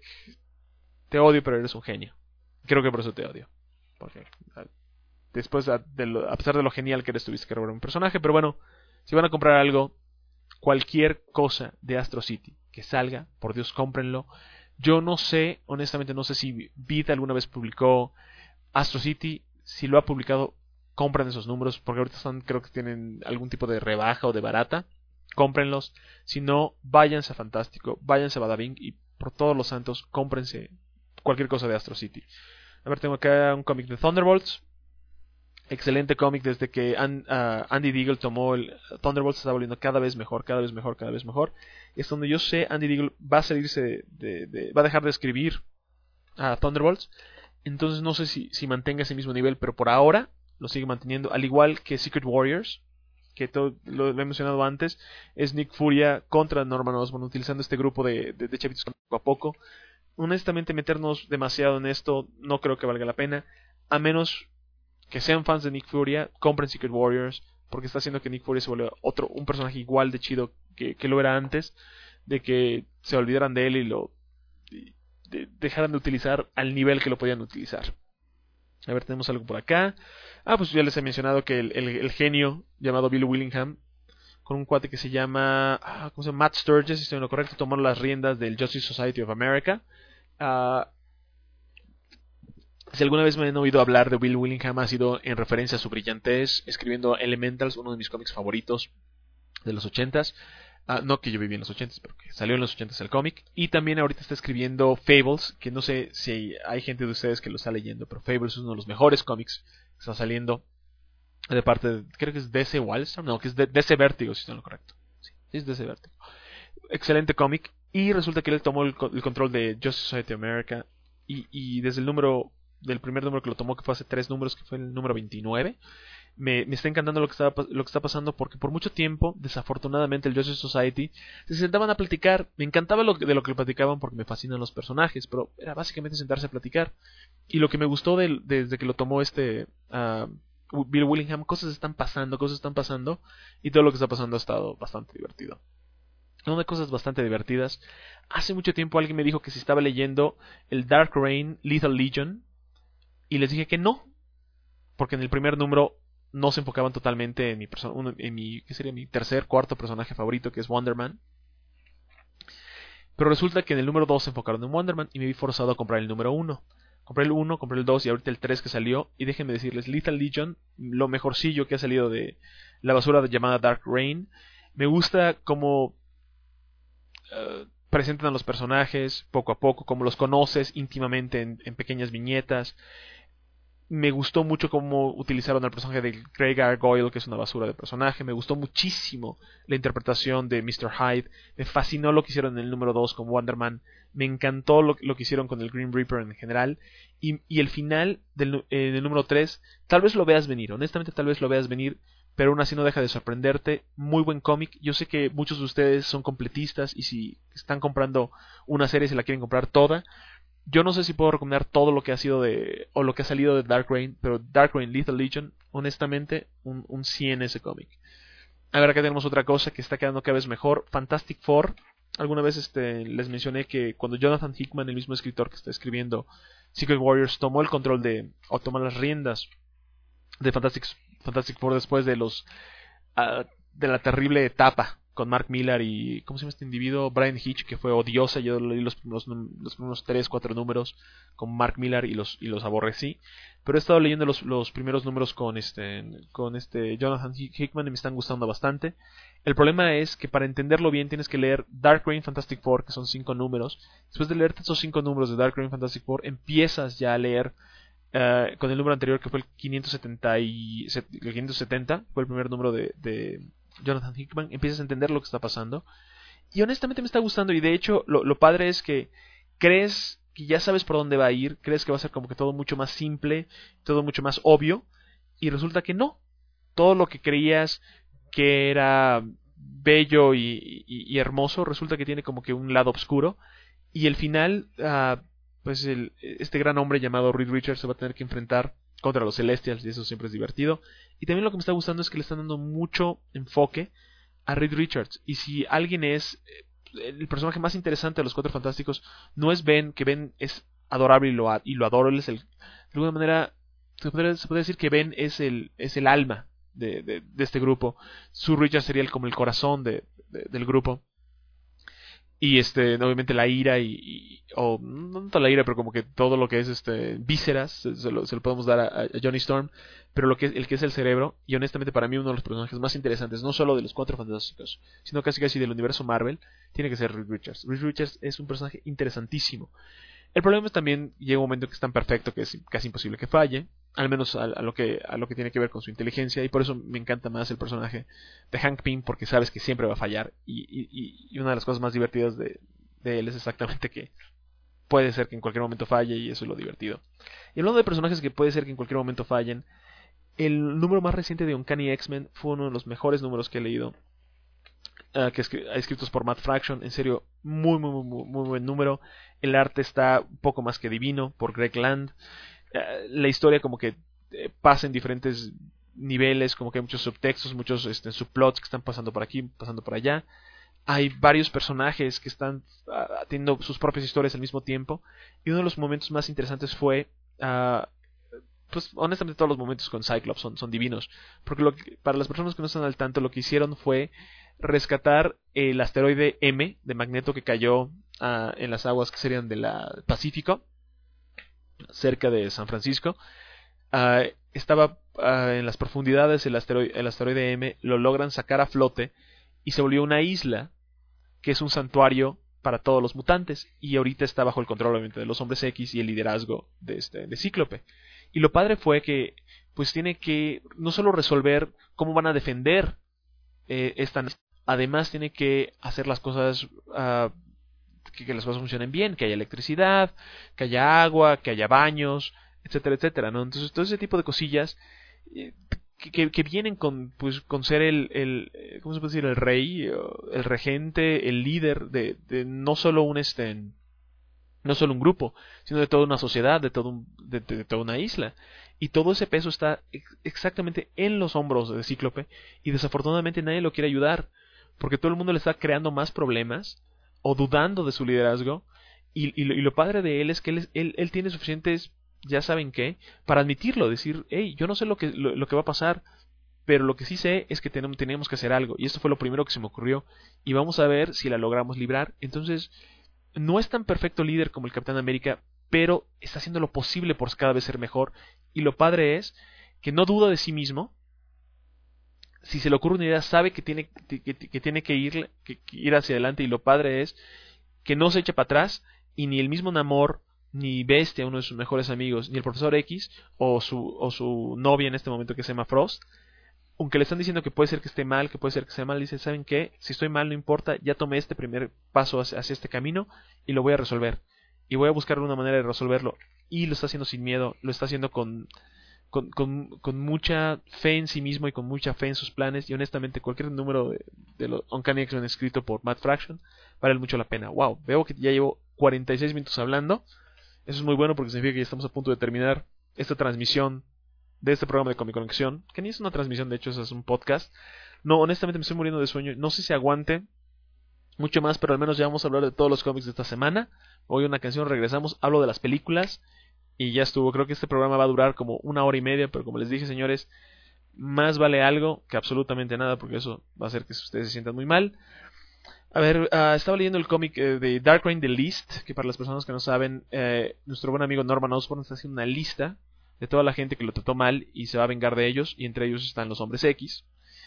te odio, pero eres un genio. Creo que por eso te odio. Porque después, de lo, a pesar de lo genial que eres, tuviste que robar un personaje. Pero bueno, si van a comprar algo, cualquier cosa de Astro City que salga, por Dios, cómprenlo. Yo no sé, honestamente no sé si Vid alguna vez publicó Astro City. Si lo ha publicado, compren esos números, porque ahorita están, creo que tienen algún tipo de rebaja o de barata. Cómprenlos. Si no, váyanse a Fantástico, váyanse a Badabing y por todos los santos, cómprense cualquier cosa de Astro City. A ver, tengo acá un cómic de Thunderbolts. Excelente cómic desde que An, uh, Andy Deagle tomó el Thunderbolts, se está volviendo cada vez mejor, cada vez mejor, cada vez mejor. Es donde yo sé Andy Deagle va a salirse de, de, de va a dejar de escribir a Thunderbolts. Entonces no sé si, si mantenga ese mismo nivel, pero por ahora lo sigue manteniendo, al igual que Secret Warriors, que todo, lo, lo he mencionado antes, es Nick Furia contra Norman Osborn, utilizando este grupo de, de, de chavitos poco a poco. honestamente meternos demasiado en esto no creo que valga la pena, a menos que sean fans de Nick Fury, compren Secret Warriors, porque está haciendo que Nick Fury se vuelva otro, un personaje igual de chido que, que lo era antes, de que se olvidaran de él y lo y de, dejaran de utilizar al nivel que lo podían utilizar. A ver, tenemos algo por acá. Ah, pues ya les he mencionado que el, el, el genio llamado Bill Willingham, con un cuate que se llama, ah, ¿cómo se llama? Matt Sturges, si estoy en lo correcto, tomaron las riendas del Justice Society of America. Uh, si alguna vez me han oído hablar de Bill Willingham, ha sido en referencia a su brillantez escribiendo Elementals, uno de mis cómics favoritos de los ochentas. Uh, no que yo viví en los ochentas, pero que salió en los ochentas el cómic. Y también ahorita está escribiendo Fables, que no sé si hay gente de ustedes que lo está leyendo, pero Fables es uno de los mejores cómics que está saliendo de parte de, creo que es D C Wildstorm, no, que es de, D C Vértigo, si estoy en lo correcto. Sí, es D C Vértigo. Excelente cómic. Y resulta que él tomó el, el control de Justice Society of America. Y, y desde el número, del primer número que lo tomó, que fue hace tres números, que fue el número veintinueve, me, me está encantando lo que está, lo que está pasando, porque por mucho tiempo, desafortunadamente, el Justice Society se sentaban a platicar. Me encantaba lo que, de lo que platicaban, porque me fascinan los personajes, pero era básicamente sentarse a platicar. Y lo que me gustó de, desde que lo tomó este uh, Bill Willingham, cosas están pasando, cosas están pasando, y todo lo que está pasando ha estado bastante divertido. Una de cosas bastante divertidas. Hace mucho tiempo alguien me dijo que si estaba leyendo el Dark Reign Lethal Legion, y les dije que no, porque en el primer número no se enfocaban totalmente en mi persona, en mi, ¿qué sería mi tercer, cuarto personaje favorito, que es Wonder Man. Pero resulta que en el número dos se enfocaron en Wonder Man y me vi forzado a comprar el número uno. Compré el uno, compré el dos y ahorita el tres que salió. Y déjenme decirles, Lethal Legion, lo mejorcillo que ha salido de la basura llamada Dark Reign. Me gusta cómo uh, presentan a los personajes poco a poco, cómo los conoces íntimamente en, en pequeñas viñetas. Me gustó mucho cómo utilizaron al personaje de Craig Gargoyle, que es una basura de personaje. Me gustó muchísimo la interpretación de mister Hyde. Me fascinó lo que hicieron en el número dos con Wonder Man. Me encantó lo, lo que hicieron con el Green Reaper en general. Y, y el final del eh, del número tres, tal vez lo veas venir. Honestamente, tal vez lo veas venir. Pero aún así no deja de sorprenderte. Muy buen cómic. Yo sé que muchos de ustedes son completistas y si están comprando una serie se la quieren comprar toda. Yo no sé si puedo recomendar todo lo que ha sido de o lo que ha salido de Dark Reign, pero Dark Reign Lethal Legion, honestamente, un, un cien ese cómic. A ver, acá tenemos otra cosa que está quedando cada vez mejor. Fantastic Four. Alguna vez este, les mencioné que cuando Jonathan Hickman, el mismo escritor que está escribiendo Secret Warriors, tomó el control de, o tomó las riendas de Fantastic, Fantastic Four después de los uh, de la terrible etapa con Mark Millar y, ¿cómo se llama este individuo? Brian Hitch, que fue odiosa. Yo leí los primeros, los primeros tres, cuatro números con Mark Millar y los, y los aborrecí. Pero he estado leyendo los, los primeros números con este, con este Jonathan Hickman y me están gustando bastante. El problema es que para entenderlo bien tienes que leer Dark Reign Fantastic Four, que son cinco números. Después de leerte esos cinco números de Dark Reign Fantastic Four, empiezas ya a leer uh, con el número anterior, que fue el quinientos setenta, y, el quinientos setenta, fue el primer número de... de Jonathan Hickman, empiezas a entender lo que está pasando y honestamente me está gustando. Y de hecho lo, lo padre es que crees que ya sabes por dónde va a ir, crees que va a ser como que todo mucho más simple, todo mucho más obvio, y resulta que no. Todo lo que creías que era bello y, y, y hermoso resulta que tiene como que un lado oscuro. Y el final, uh, pues el, este gran hombre llamado Reed Richards se va a tener que enfrentar contra los Celestials, y eso siempre es divertido. Y también lo que me está gustando es que le están dando mucho enfoque a Reed Richards. Y si alguien es el personaje más interesante de los Cuatro Fantásticos, no es Ben, que Ben es adorable y lo, y lo adoro. Él es el, de alguna manera se podría, se podría decir que Ben es el, es el alma de, de, de este grupo. Sue Richards sería el, como el corazón de, de, del grupo. Y este, obviamente la ira y, y o no tanto la ira, pero como que todo lo que es este vísceras se, se, lo, se lo podemos dar a, a Johnny Storm, pero lo que es el que es el cerebro. Y honestamente para mí uno de los personajes más interesantes, no solo de los Cuatro Fantásticos, sino casi casi del universo Marvel, tiene que ser Reed Richards. Reed Richards es un personaje interesantísimo. El problema es también llega un momento que es tan perfecto que es casi imposible que falle, al menos a, a lo que a lo que tiene que ver con su inteligencia, y por eso me encanta más el personaje de Hank Pym, porque sabes que siempre va a fallar. Y, y, y una de las cosas más divertidas de, de él es exactamente que puede ser que en cualquier momento falle, y eso es lo divertido. Y hablando de personajes que puede ser que en cualquier momento fallen, el número más reciente de Uncanny X-Men fue uno de los mejores números que he leído uh, que escri- escritos por Matt Fraction. En serio, muy, muy, muy, muy, muy buen número. El arte está un poco más que divino por Greg Land. Uh, la historia como que eh, pasa en diferentes niveles, como que hay muchos subtextos, muchos este, subplots que están pasando por aquí, pasando por allá. Hay varios personajes que están uh, teniendo sus propias historias al mismo tiempo. Y uno de los momentos más interesantes fue... Uh, pues honestamente todos los momentos con Cyclops son, son divinos. Porque lo que, para las personas que no están al tanto, lo que hicieron fue rescatar el asteroide M de Magneto que cayó uh, en las aguas que serían del Pacífico, cerca de San Francisco. Uh, estaba uh, en las profundidades el asteroide, el asteroide M, lo logran sacar a flote y se volvió una isla que es un santuario para todos los mutantes, y ahorita está bajo el control obviamente de los Hombres X y el liderazgo de, este, de Cíclope. Y lo padre fue que pues tiene que no solo resolver cómo van a defender eh, esta, además tiene que hacer las cosas, uh, que, que las cosas funcionen bien, que haya electricidad, que haya agua, que haya baños, etcétera, etcétera, ¿no? Entonces todo ese tipo de cosillas eh, que, que, que vienen con pues con ser el, el ¿cómo se puede decir? El rey, el regente, el líder de, de no solo un este no solo un grupo, sino de toda una sociedad, de, todo un, de, de, de toda una isla. Y todo ese peso está ex- exactamente en los hombros de Cíclope, y desafortunadamente nadie lo quiere ayudar, porque todo el mundo le está creando más problemas, o dudando de su liderazgo, y, y, lo, y lo padre de él es que él, él, él tiene suficientes, ya saben qué, para admitirlo, decir, hey, yo no sé lo que, lo, lo que va a pasar, pero lo que sí sé es que tenemos, teníamos que hacer algo, y esto fue lo primero que se me ocurrió, y vamos a ver si la logramos librar. Entonces, no es tan perfecto líder como el Capitán América, pero está haciendo lo posible por cada vez ser mejor. Y lo padre es que no duda de sí mismo. Si se le ocurre una idea, sabe que tiene que, que, que tiene que ir, que, que ir hacia adelante. Y lo padre es que no se echa para atrás. Y ni el mismo Namor, ni Bestia, uno de sus mejores amigos, ni el Profesor X, o su, o su novia en este momento que se llama Frost, aunque le están diciendo que puede ser que esté mal, que puede ser que esté mal, dice, ¿saben qué? Si estoy mal no importa, ya tomé este primer paso hacia, hacia este camino y lo voy a resolver. Y voy a buscar una manera de resolverlo. Y lo está haciendo sin miedo, lo está haciendo con, con, con, con mucha fe en sí mismo y con mucha fe en sus planes. Y honestamente cualquier número de, de los Uncanny X-Men escrito por Matt Fraction vale mucho la pena. Wow, veo que ya llevo cuarenta y seis minutos hablando. Eso es muy bueno porque significa que ya estamos a punto de terminar esta transmisión de este programa de Comic Conexión, que ni es una transmisión, de hecho, eso es un podcast. No, honestamente me estoy muriendo de sueño. No sé si aguante mucho más, pero al menos ya vamos a hablar de todos los cómics de esta semana. Hoy una canción, regresamos, hablo de las películas y ya estuvo. Creo que este programa va a durar como una hora y media, pero como les dije, señores, más vale algo que absolutamente nada, porque eso va a hacer que ustedes se sientan muy mal. A ver, uh, estaba leyendo el cómic eh, de Dark Reign, The List, que para las personas que no saben, eh, nuestro buen amigo Norman Osborn está haciendo una lista de toda la gente que lo trató mal y se va a vengar de ellos, y entre ellos están los Hombres X.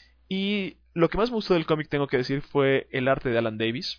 Y lo que más me gustó del cómic, tengo que decir, fue el arte de Alan Davis,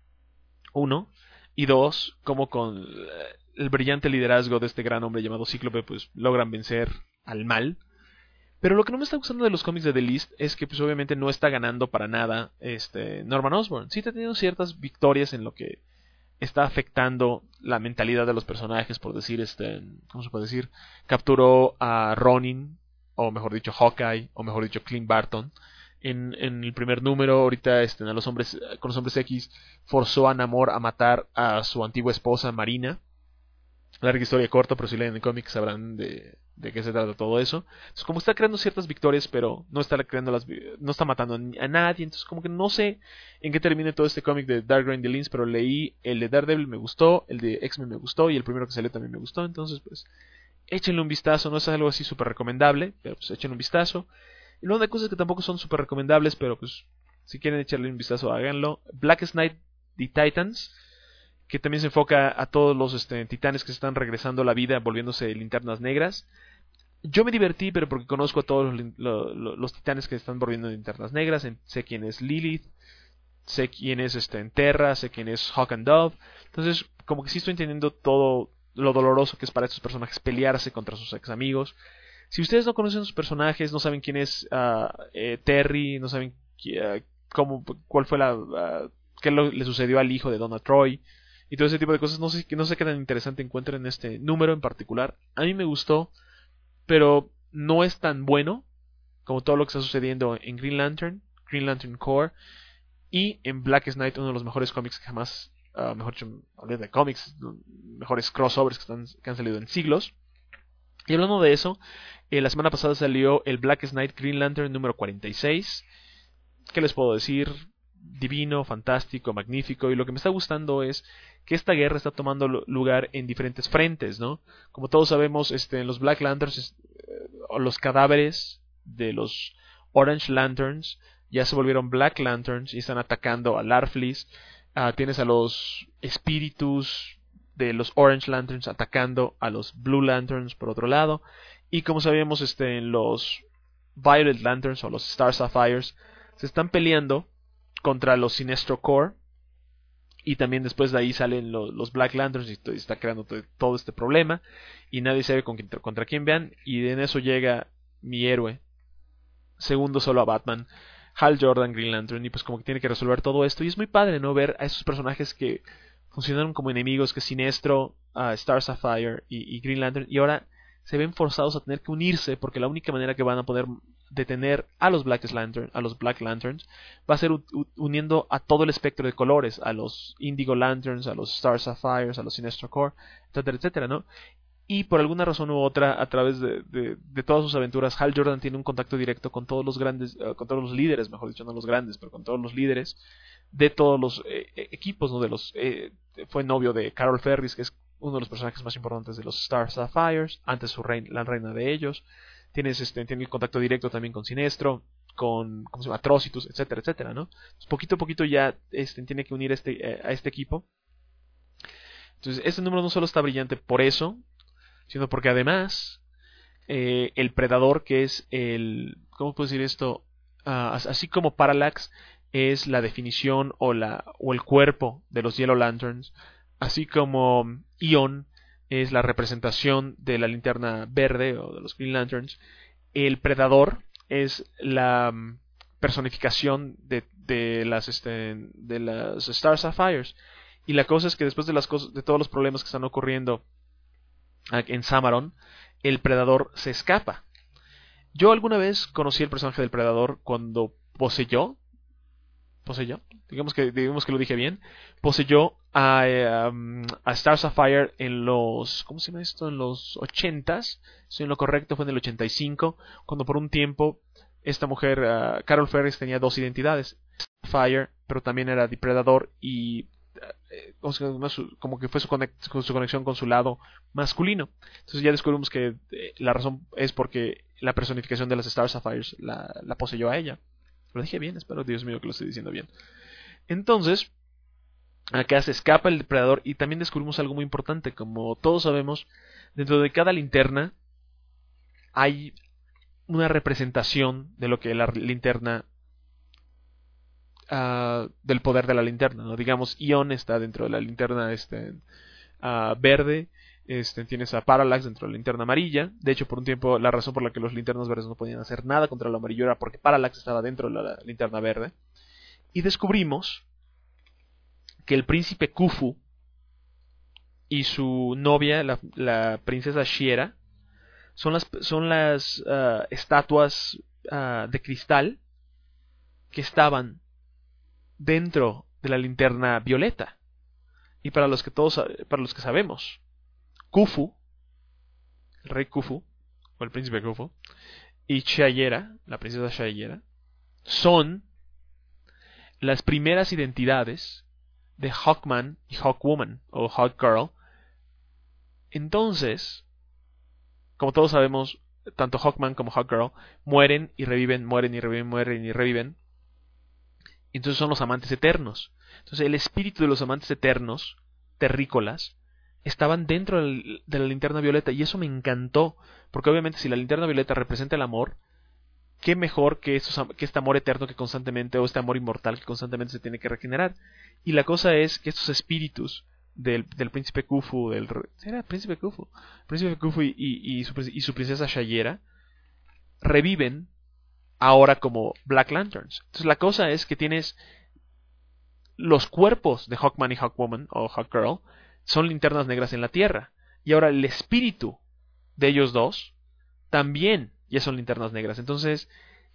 uno, y dos, como con el brillante liderazgo de este gran hombre llamado Cíclope, pues logran vencer al mal. Pero lo que no me está gustando de los cómics de The List es que pues obviamente no está ganando para nada este Norman Osborn. Sí está teniendo ciertas victorias en lo que está afectando la mentalidad de los personajes, por decir, este, ¿cómo se puede decir? Capturó a Ronin, o mejor dicho Hawkeye, o mejor dicho Clint Barton en, en el primer número. Ahorita este, a los hombres, con los Hombres X forzó a Namor a matar a su antigua esposa Marina. Larga historia corta, pero si leen el cómic sabrán de, de qué se trata todo eso. Entonces, como está creando ciertas victorias, pero no está creando las, no está matando a nadie, entonces como que no sé en qué termine todo este cómic de Dark Reign, The List, pero leí el de Daredevil, me gustó, el de X-Men me gustó, y el primero que salió también me gustó. Entonces, pues, échenle un vistazo. No es algo así súper recomendable, pero pues échenle un vistazo. Y luego hay cosas que tampoco son súper recomendables, pero pues, si quieren echarle un vistazo, háganlo. Blackest Night, The Titans, que también se enfoca a todos los este, titanes que se están regresando a la vida, volviéndose linternas negras. Yo me divertí, pero porque conozco a todos los, los, los titanes que están volviendo linternas negras. En, sé quién es Lilith, sé quién es este, Terra, sé quién es Hawk and Dove. Entonces, como que sí estoy entendiendo todo lo doloroso que es para estos personajes pelearse contra sus ex amigos. Si ustedes no conocen a sus personajes, no saben quién es uh, eh, Terry, no saben uh, cómo, cuál fue la, uh, qué lo, le sucedió al hijo de Donna Troy, y todo ese tipo de cosas, no sé, no sé qué tan interesante encuentren en este número en particular. A mí me gustó, pero no es tan bueno como todo lo que está sucediendo en Green Lantern, Green Lantern Corps. Y en Blackest Night, uno de los mejores cómics que jamás, uh, mejor dicho, hablé de cómics, mejores crossovers que, están, que han salido en siglos. Y hablando de eso, eh, la semana pasada salió el Blackest Night Green Lantern número cuarenta y seis. ¿Qué les puedo decir? Divino, fantástico, magnífico. Y lo que me está gustando es que esta guerra está tomando lugar en diferentes frentes, ¿no? Como todos sabemos, este, en los Black Lanterns, eh, los cadáveres de los Orange Lanterns ya se volvieron Black Lanterns y están atacando a Larfleeze. Uh, tienes a los espíritus de los Orange Lanterns atacando a los Blue Lanterns por otro lado. Y como sabíamos, este, en los Violet Lanterns o los Star Sapphires se están peleando contra los Sinestro Corps. Y también después de ahí salen lo, los Black Lanterns y está creando todo, todo este problema. Y nadie sabe con quién, contra quién vean. Y en eso llega mi héroe, segundo solo a Batman, Hal Jordan, Green Lantern. Y pues como que tiene que resolver todo esto. Y es muy padre, ¿no? Ver a esos personajes que funcionaron como enemigos, que Sinestro, uh, Star Sapphire y, y Green Lantern. Y ahora se ven forzados a tener que unirse porque la única manera que van a poder detener a los Black Lantern, a los Black Lanterns, va a ser uniendo a todo el espectro de colores, a los Indigo Lanterns, a los Star Sapphires, a los Sinestro Corps, etcétera, etcétera, ¿no? Y por alguna razón u otra, a través de, de, de todas sus aventuras, Hal Jordan tiene un contacto directo con todos los grandes, uh, con todos los líderes, mejor dicho, no los grandes, pero con todos los líderes de todos los eh, equipos, ¿no? De los, eh, fue novio de Carol Ferris, que es uno de los personajes más importantes de los Star Sapphires, antes su reina, la reina de ellos. Tienes este, tiene el contacto directo también con Sinestro, con, ¿cómo se llama? Atrocitus, etcétera, etcétera, ¿no? Entonces, poquito a poquito ya este, tiene que unir este, eh, a este equipo. Entonces, este número no solo está brillante por eso, sino porque además eh, el Predador, que es el, ¿cómo puedo decir esto? Uh, así como Parallax es la definición o, la, o el cuerpo de los Yellow Lanterns, así como Ion es la representación de la linterna verde o de los Green Lanterns, el Predador es la personificación de, de las este, de las Star Sapphires. Y la cosa es que después de las cosas, de todos los problemas que están ocurriendo en Samaron, el Predador se escapa. Yo alguna vez conocí el personaje del Predador cuando poseyó poseyó, digamos que digamos que lo dije bien, poseyó a, um, a Star Sapphire en los, ¿cómo se llama esto? En los ochentas, si en lo correcto fue en el ochenta y cinco, cuando por un tiempo esta mujer, uh, Carol Ferris, tenía dos identidades, Sapphire, pero también era depredador y uh, como que fue su, conex, su conexión con su lado masculino. Entonces ya descubrimos que eh, la razón es porque la personificación de las Star Sapphires la, la poseyó a ella. Lo dije bien, espero, Dios mío, que lo estoy diciendo bien. Entonces, acá se escapa el depredador y también descubrimos algo muy importante. Como todos sabemos, dentro de cada linterna hay una representación de lo que la linterna, uh, del poder de la linterna, ¿no? Digamos, Ion está dentro de la linterna este, uh, verde. Este, tienes a Parallax dentro de la linterna amarilla. De hecho, por un tiempo la razón por la que los linternas verdes no podían hacer nada contra lo amarillo era porque Parallax estaba dentro de la, la linterna verde. Y descubrimos que el príncipe Khufu y su novia, la, la princesa Shiera, son las, son las uh, estatuas uh, de cristal que estaban dentro de la linterna violeta. Y para los que todos, para los que sabemos, Khufu, el rey Khufu, o el príncipe Khufu, y Shayera, la princesa Shayera, son las primeras identidades de Hawkman y Hawkwoman, o Hawkgirl. Entonces, como todos sabemos, tanto Hawkman como Hawkgirl mueren y reviven, mueren y reviven, mueren y reviven. Entonces son los amantes eternos. Entonces el espíritu de los amantes eternos, terrícolas, estaban dentro de la linterna violeta y eso me encantó, porque obviamente si la linterna violeta representa el amor, qué mejor que, esos, que este amor eterno que constantemente, o este amor inmortal que constantemente se tiene que regenerar. Y la cosa es que estos espíritus del, del príncipe Khufu, del ¿era príncipe Khufu? Príncipe Khufu y, y, y, su, y su princesa Shayera reviven ahora como Black Lanterns. Entonces la cosa es que tienes los cuerpos de Hawkman y Hawkwoman o Hawkgirl son linternas negras en la Tierra. Y ahora el espíritu de ellos dos también ya son linternas negras. Entonces,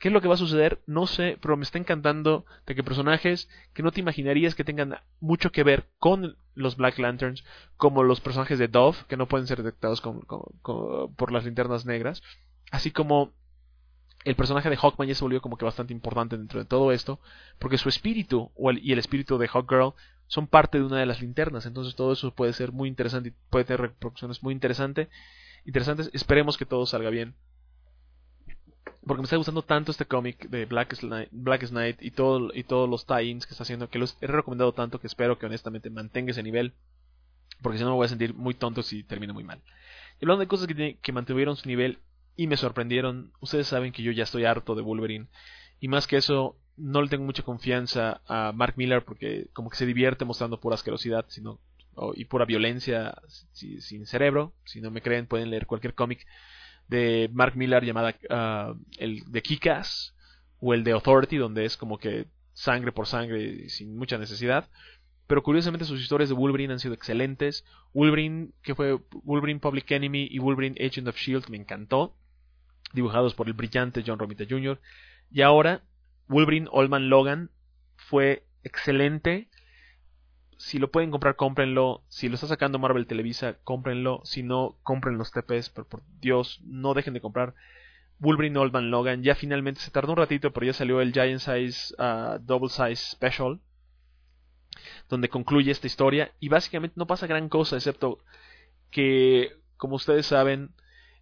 ¿Qué es lo que va a suceder? No sé, pero me está encantando de que personajes que no te imaginarías que tengan mucho que ver con los Black Lanterns, como los personajes de Dove, que no pueden ser detectados con, con, con, por las linternas negras, así como el personaje de Hawkman ya se volvió como que bastante importante dentro de todo esto, porque su espíritu o el, y el espíritu de Hawkgirl son parte de una de las linternas, entonces todo eso puede ser muy interesante y puede tener repercusiones muy interesante, interesantes. Esperemos que todo salga bien, porque me está gustando tanto este cómic de Blackest Night, Blackest Night y, todo, y todos los tie-ins que está haciendo, que los he recomendado tanto que espero que honestamente mantenga ese nivel, porque si no me voy a sentir muy tonto si termina muy mal. Y hablando de cosas que, tiene, que mantuvieron su nivel y me sorprendieron, ustedes saben que yo ya estoy harto de Wolverine, y más que eso, no le tengo mucha confianza a Mark Millar, porque como que se divierte mostrando pura asquerosidad sino, oh, y pura violencia si, sin cerebro. Si no me creen, pueden leer cualquier cómic de Mark Millar llamada uh, el de Kick-Ass o el de Authority, donde es como que sangre por sangre sin mucha necesidad. Pero curiosamente sus historias de Wolverine han sido excelentes. Wolverine, que fue Wolverine Public Enemy y Wolverine Agent of S H I E L D, me encantó, dibujados por el brillante John Romita junior Y ahora Wolverine Old Man Logan fue excelente. Si lo pueden comprar, cómprenlo. Si lo está sacando Marvel Televisa, cómprenlo. Si no, compren los T Ps, pero por Dios, no dejen de comprar Wolverine Old Man Logan. Ya finalmente, se tardó un ratito, pero ya salió el Giant Size uh, Double Size Special, donde concluye esta historia. Y básicamente no pasa gran cosa, excepto que, como ustedes saben,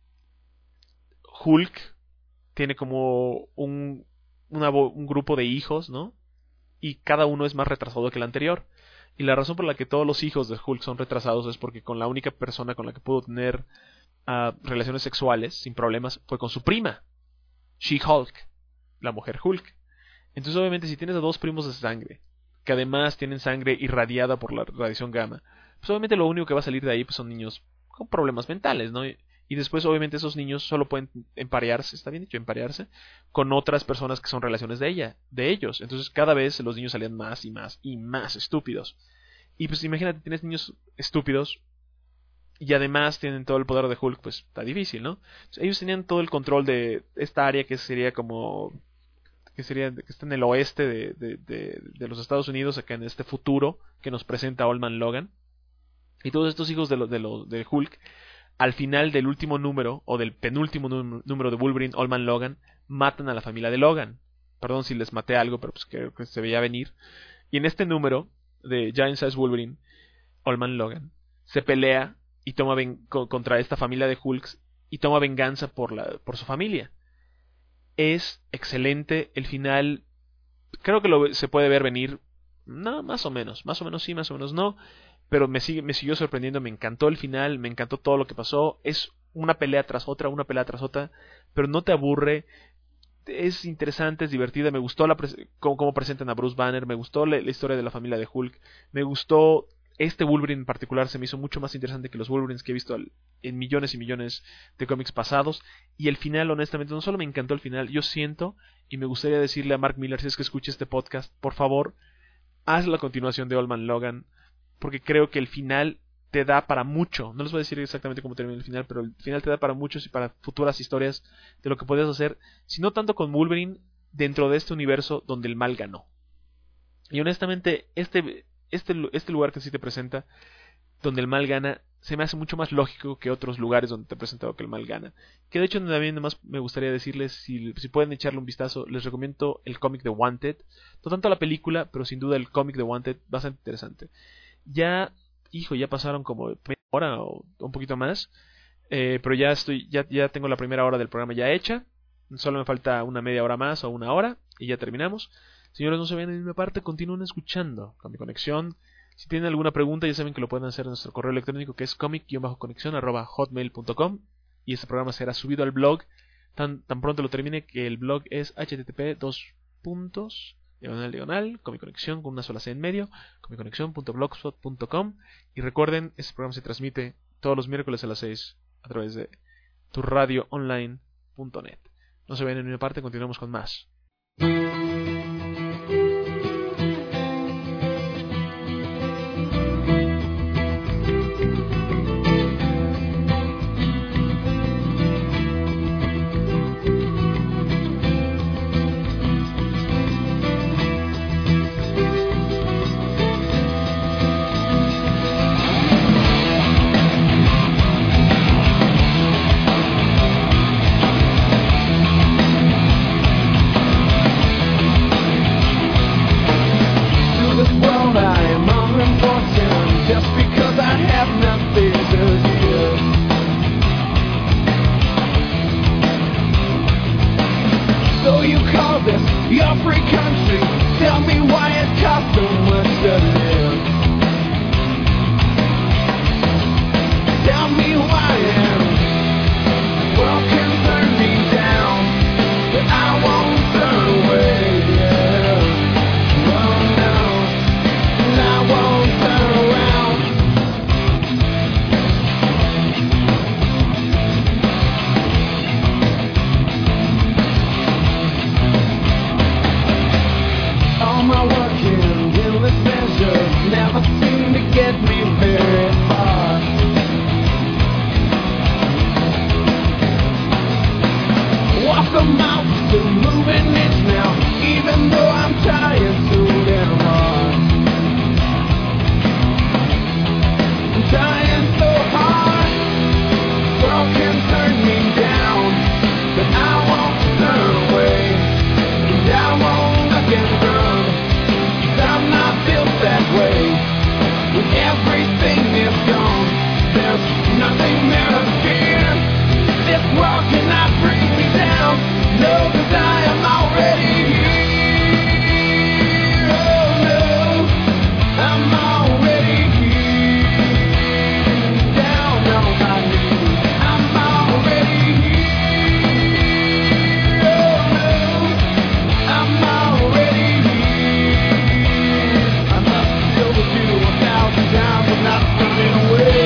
Hulk tiene como un, una, un grupo de hijos, ¿no? Y cada uno es más retrasado que el anterior. Y la razón por la que todos los hijos de Hulk son retrasados es porque con la única persona con la que pudo tener uh, relaciones sexuales sin problemas fue con su prima, She-Hulk, la mujer Hulk. Entonces obviamente si tienes a dos primos de sangre, que además tienen sangre irradiada por la radiación gamma, pues obviamente lo único que va a salir de ahí pues son niños con problemas mentales, ¿no? Y, y después obviamente esos niños solo pueden emparearse, ¿está bien dicho? Emparearse con otras personas que son relaciones de ella, de ellos. Entonces cada vez los niños salían más y más y más estúpidos. Y pues imagínate, tienes niños estúpidos y además tienen todo el poder de Hulk, pues está difícil, ¿no? Entonces, ellos tenían todo el control de esta área que sería como que sería que está en el oeste de, de, de, de los Estados Unidos, acá en este futuro que nos presenta Old Man Logan. Y todos estos hijos de, lo, de, lo, de Hulk, al final del último número, o del penúltimo número de Wolverine Old Man Logan, matan a la familia de Logan. Perdón si les maté algo, pero pues creo que se veía venir. Y en este número de Giant Size Wolverine Old Man Logan, se pelea y toma ven- contra esta familia de Hulks y toma venganza por, la, por su familia. Es excelente el final. Creo que lo, se puede ver venir. No, más o menos. Más o menos sí, más o menos no. Pero me, sigue, me siguió sorprendiendo. Me encantó el final. Me encantó todo lo que pasó. Es una pelea tras otra, una pelea tras otra. Pero no te aburre. Es interesante, es divertida. Me gustó la pre- cómo, cómo presentan a Bruce Banner. Me gustó la, la historia de la familia de Hulk. Me gustó este Wolverine en particular. Se me hizo mucho más interesante que los Wolverines que he visto al, en millones y millones de cómics pasados. Y el final, honestamente, no solo me encantó el final. Yo siento, y me gustaría decirle a Mark Millar, si es que escucha este podcast, por favor, haz la continuación de Old Man Logan. Porque creo que el final te da para mucho. No les voy a decir exactamente cómo termina el final, pero el final te da para muchos y para futuras historias de lo que podías hacer, si no tanto con Wolverine, dentro de este universo donde el mal ganó. Y honestamente, este, este, este lugar que sí te presenta, donde el mal gana, se me hace mucho más lógico que otros lugares donde te he presentado que el mal gana. Que de hecho también además me gustaría decirles, si, si pueden echarle un vistazo, les recomiendo el cómic de Wanted. No tanto la película, pero sin duda el cómic de Wanted, bastante interesante. Ya, hijo, ya pasaron como media hora o un poquito más, eh, pero ya estoy, ya, ya tengo la primera hora del programa ya hecha. Solo me falta una media hora más o una hora y ya terminamos. Señores, no se vayan en mi parte, continúen escuchando con mi conexión. Si tienen alguna pregunta, ya saben que lo pueden hacer en nuestro correo electrónico, que es comic-conexión arroba hotmail punto com, y este programa será subido al blog tan, tan pronto lo termine, que el blog es http dos puntos diagonal diagonal comiconexión con una sola c en medio, comiconexión punto blogspot punto com. Y recuerden, este programa se transmite todos los miércoles a las seis a través de tu radio online punto net. No se vayan en mi parte, continuamos con más. your free country. Tell me why it costs so much to live. Tell me why the world can turn me down, but I won't turn away. Yeah. Oh no, and I won't turn around. All my work and endless pleasure never seem to get me very far. Walk a mile, still moving inch now, even though I'm trying so damn hard. I'm trying so hard, world can turn me down, but I won't turn away, and I won't look and run, 'cause I'm not built that way. When everything is gone, there's nothing there to fear. This world cannot bring me down, no, 'cause I am already here. Oh no, I'm already here. Down on my knees, I'm already here. Oh no, I'm already here. I must have told you a thousand times I'm not running away.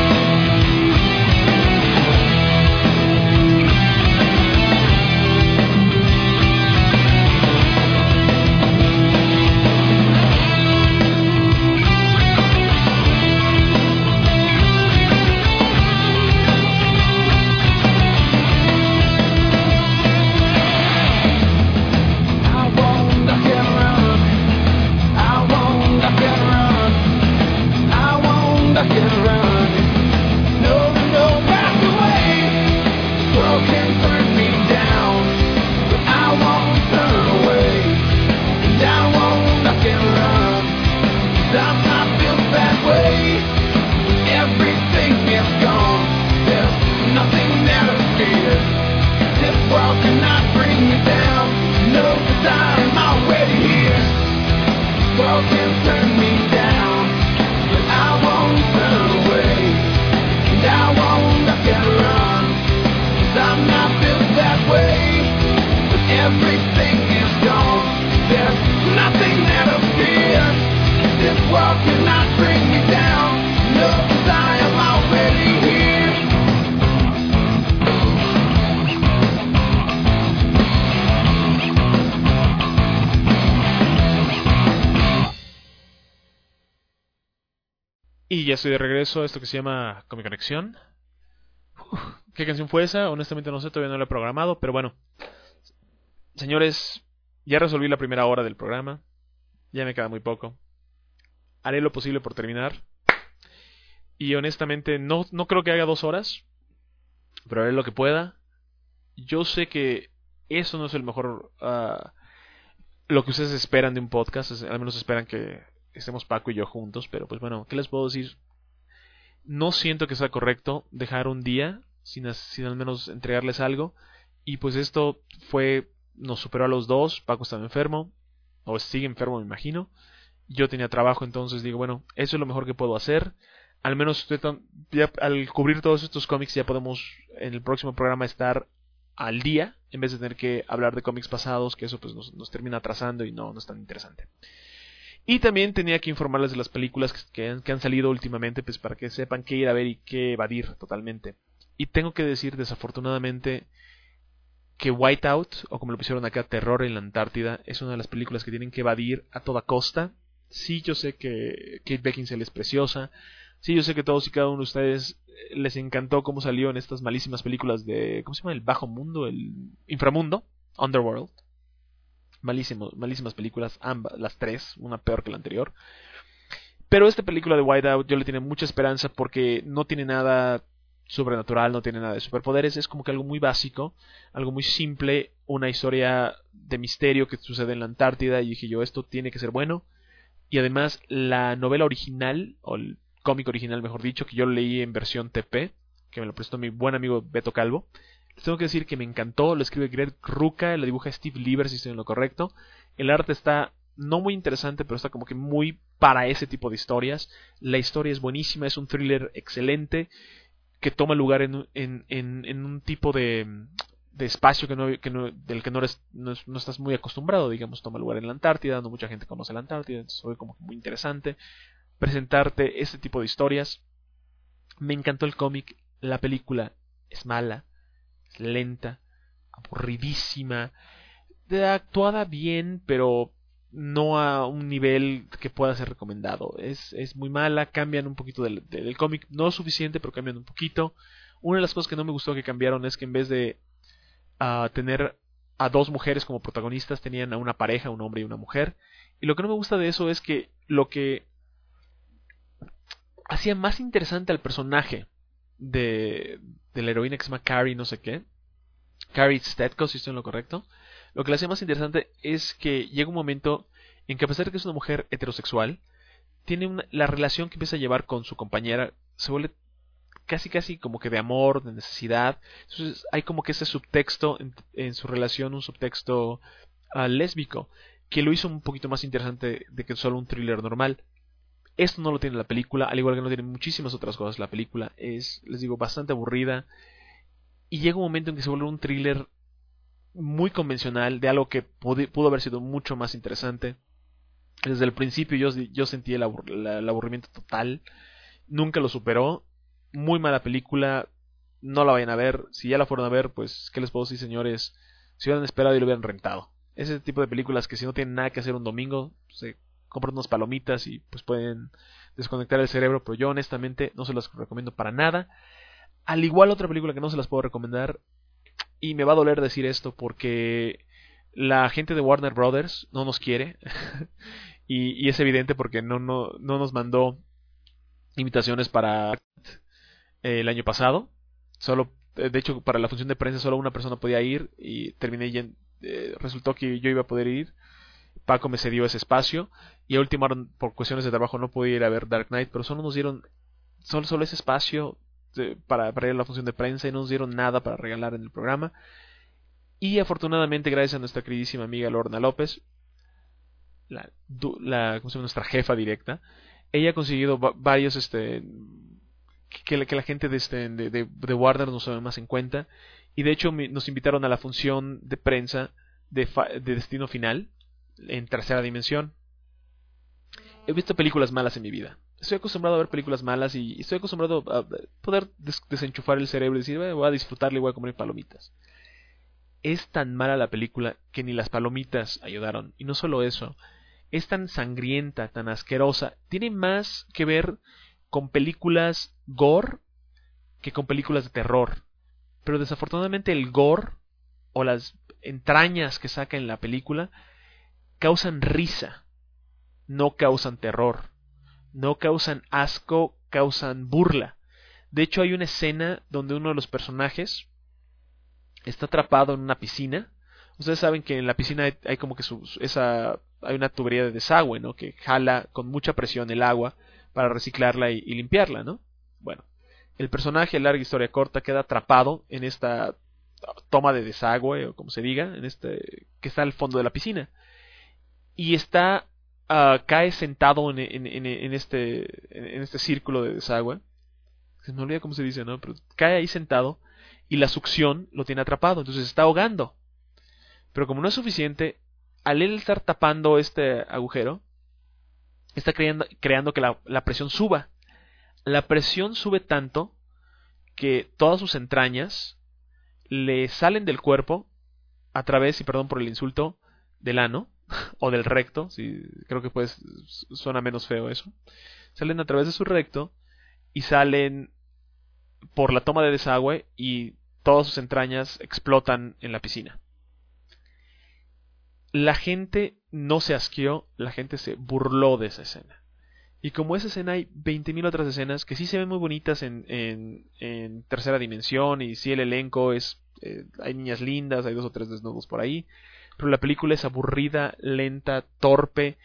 I won't duck and run. I won't duck and run. I won't duck and run. No, no, back away. World can turn me down, but I won't turn away. And I won't duck and run, 'cause I'm not built that way. Everything is gone, there's nothing there to fear. This world cannot bring me down, no, 'cause I'm already here. World can turn me down, but I won't turn away. And I won't duck and run, 'cause I'm not built that way. But everything is gone, there's nothing there to fear. This world cannot bring me down, no, 'cause I am already here. Y ya estoy de regreso a esto que se llama Comic Conexión. Uf, ¿qué canción fue esa? Honestamente no sé, todavía no la he programado, pero bueno. Señores, ya resolví la primera hora del programa. Ya me queda muy poco. Haré lo posible por terminar. Y honestamente no, no creo que haga dos horas, pero haré lo que pueda. Yo sé que eso no es el mejor... Uh, lo que ustedes esperan de un podcast. Es, al menos esperan que estemos Paco y yo juntos, pero pues bueno, ¿qué les puedo decir? No siento que sea correcto dejar un día sin, sin al menos entregarles algo. Y pues esto fue... Nos superó a los dos. Paco estaba enfermo, o sigue enfermo me imagino. Yo tenía trabajo, entonces digo, bueno, eso es lo mejor que puedo hacer. Al menos ya, al cubrir todos estos cómics ya podemos en el próximo programa estar al día, en vez de tener que hablar de cómics pasados, que eso pues nos, nos termina atrasando y no, no es tan interesante. Y también tenía que informarles de las películas que, que, han, que han salido últimamente, pues para que sepan qué ir a ver y qué evadir totalmente. Y tengo que decir, desafortunadamente, que Whiteout, o como lo pusieron acá, Terror en la Antártida, es una de las películas que tienen que evadir a toda costa. Sí, yo sé que Kate Beckinsale es preciosa. Sí, yo sé que todos y cada uno de ustedes les encantó cómo salió en estas malísimas películas de... ¿Cómo se llama? El Bajo Mundo, el Inframundo, Underworld. Malísimo, malísimas películas, ambas, las tres, una peor que la anterior. Pero esta película de Whiteout yo le tengo mucha esperanza porque no tiene nada sobrenatural, no tiene nada de superpoderes, es como que algo muy básico, algo muy simple, una historia de misterio que sucede en la Antártida, y dije yo, esto tiene que ser bueno. Y además la novela original, o el cómic original mejor dicho, que yo leí en versión T P, que me lo prestó mi buen amigo Beto Calvo, Les tengo que decir que me encantó. Lo escribe Greg Rucka, lo dibuja Steve Lieber, si estoy en lo correcto. El arte está no muy interesante, pero está como que muy para ese tipo de historias. La historia es buenísima, es un thriller excelente que toma lugar en, en, en, en un tipo de, de espacio que no, que no, del que no, eres, no, no estás muy acostumbrado, digamos. Toma lugar en la Antártida, no mucha gente conoce la Antártida, entonces fue como muy interesante presentarte ese tipo de historias. Me encantó el cómic. La película es mala, es lenta, aburridísima, actuada bien, pero no a un nivel que pueda ser recomendado. Es, es muy mala, cambian un poquito del, del cómic, no es suficiente, pero cambian un poquito. Una de las cosas que no me gustó que cambiaron es que en vez de uh, tener a dos mujeres como protagonistas, tenían a una pareja, un hombre y una mujer. Y lo que no me gusta de eso es que lo que hacía más interesante al personaje de, de la heroína que se llama Carrie no sé qué, Carrie Stetko, si estoy en lo correcto, lo que le hacía más interesante es que llega un momento en que, a pesar de que es una mujer heterosexual, tiene una, la relación que empieza a llevar con su compañera se vuelve casi casi como que de amor, de necesidad. Entonces hay como que ese subtexto en, en su relación, un subtexto uh, lésbico, que lo hizo un poquito más interesante de que solo un thriller normal. Esto no lo tiene la película, al igual que no tiene muchísimas otras cosas. La película es, les digo, bastante aburrida. Y llega un momento en que se vuelve un thriller muy convencional de algo que pudo, pudo haber sido mucho más interesante. Desde el principio yo, yo sentí el, abur, la, el aburrimiento total. Nunca lo superó. Muy mala película. No la vayan a ver. Si ya la fueron a ver, pues, ¿qué les puedo decir, señores? Si hubieran esperado y lo hubieran rentado. Ese tipo de películas que si no tienen nada que hacer un domingo, se compran unas palomitas y pues pueden desconectar el cerebro. Pero yo honestamente no se las recomiendo para nada. Al igual otra película que no se las puedo recomendar, y me va a doler decir esto porque la gente de Warner Brothers no nos quiere y, y es evidente porque no, no, no nos mandó invitaciones para eh, el año pasado. Solo, de hecho, para la función de prensa solo una persona podía ir y terminé yendo, eh, resultó que yo iba a poder ir. Paco me cedió ese espacio y a última hora, por cuestiones de trabajo, no pude ir a ver Dark Knight, pero solo nos dieron solo, solo ese espacio Para, para ir a la función de prensa y no nos dieron nada para regalar en el programa. Y afortunadamente, gracias a nuestra queridísima amiga Lorna López, la, la ¿cómo se llama? Nuestra jefa directa, ella ha conseguido va, varios este que, que la gente de, este, de, de, de Warner nos tome más en cuenta, y de hecho me, nos invitaron a la función de prensa de, fa, de Destino Final en Tercera Dimensión. He visto películas malas en mi vida. Estoy acostumbrado a ver películas malas y estoy acostumbrado a poder des desenchufar el cerebro y decir, voy a disfrutarle y voy a comer palomitas. Es tan mala la película que ni las palomitas ayudaron. Y no solo eso, es tan sangrienta, tan asquerosa. Tiene más que ver con películas gore que con películas de terror. Pero desafortunadamente el gore o las entrañas que saca en la película causan risa, no causan terror. No causan asco, causan burla. De hecho, hay una escena donde uno de los personajes está atrapado en una piscina. Ustedes saben que en la piscina hay, hay como que su, esa hay una tubería de desagüe, ¿no? Que jala con mucha presión el agua para reciclarla y, y limpiarla, ¿no? Bueno, el personaje, larga historia corta, queda atrapado en esta toma de desagüe, o como se diga, en este que está al fondo de la piscina. Y está Uh, cae sentado en, en, en, en, este, en este círculo de desagüe. Se me olvida cómo se dice, ¿no? Pero cae ahí sentado y la succión lo tiene atrapado, entonces se está ahogando. Pero como no es suficiente, al él estar tapando este agujero, está creando, creando que la, la presión suba. La presión sube tanto que todas sus entrañas le salen del cuerpo a través, y perdón por el insulto, del ano o del recto, si creo que pues suena menos feo eso. Salen a través de su recto y salen por la toma de desagüe y todas sus entrañas explotan en la piscina. La gente no se asqueó, la gente se burló de esa escena. Y como esa escena hay veinte mil otras escenas que sí se ven muy bonitas en, en, en Tercera Dimensión, y sí el elenco es eh, hay niñas lindas, hay dos o tres desnudos por ahí. Pero la película es aburrida, lenta, torpe.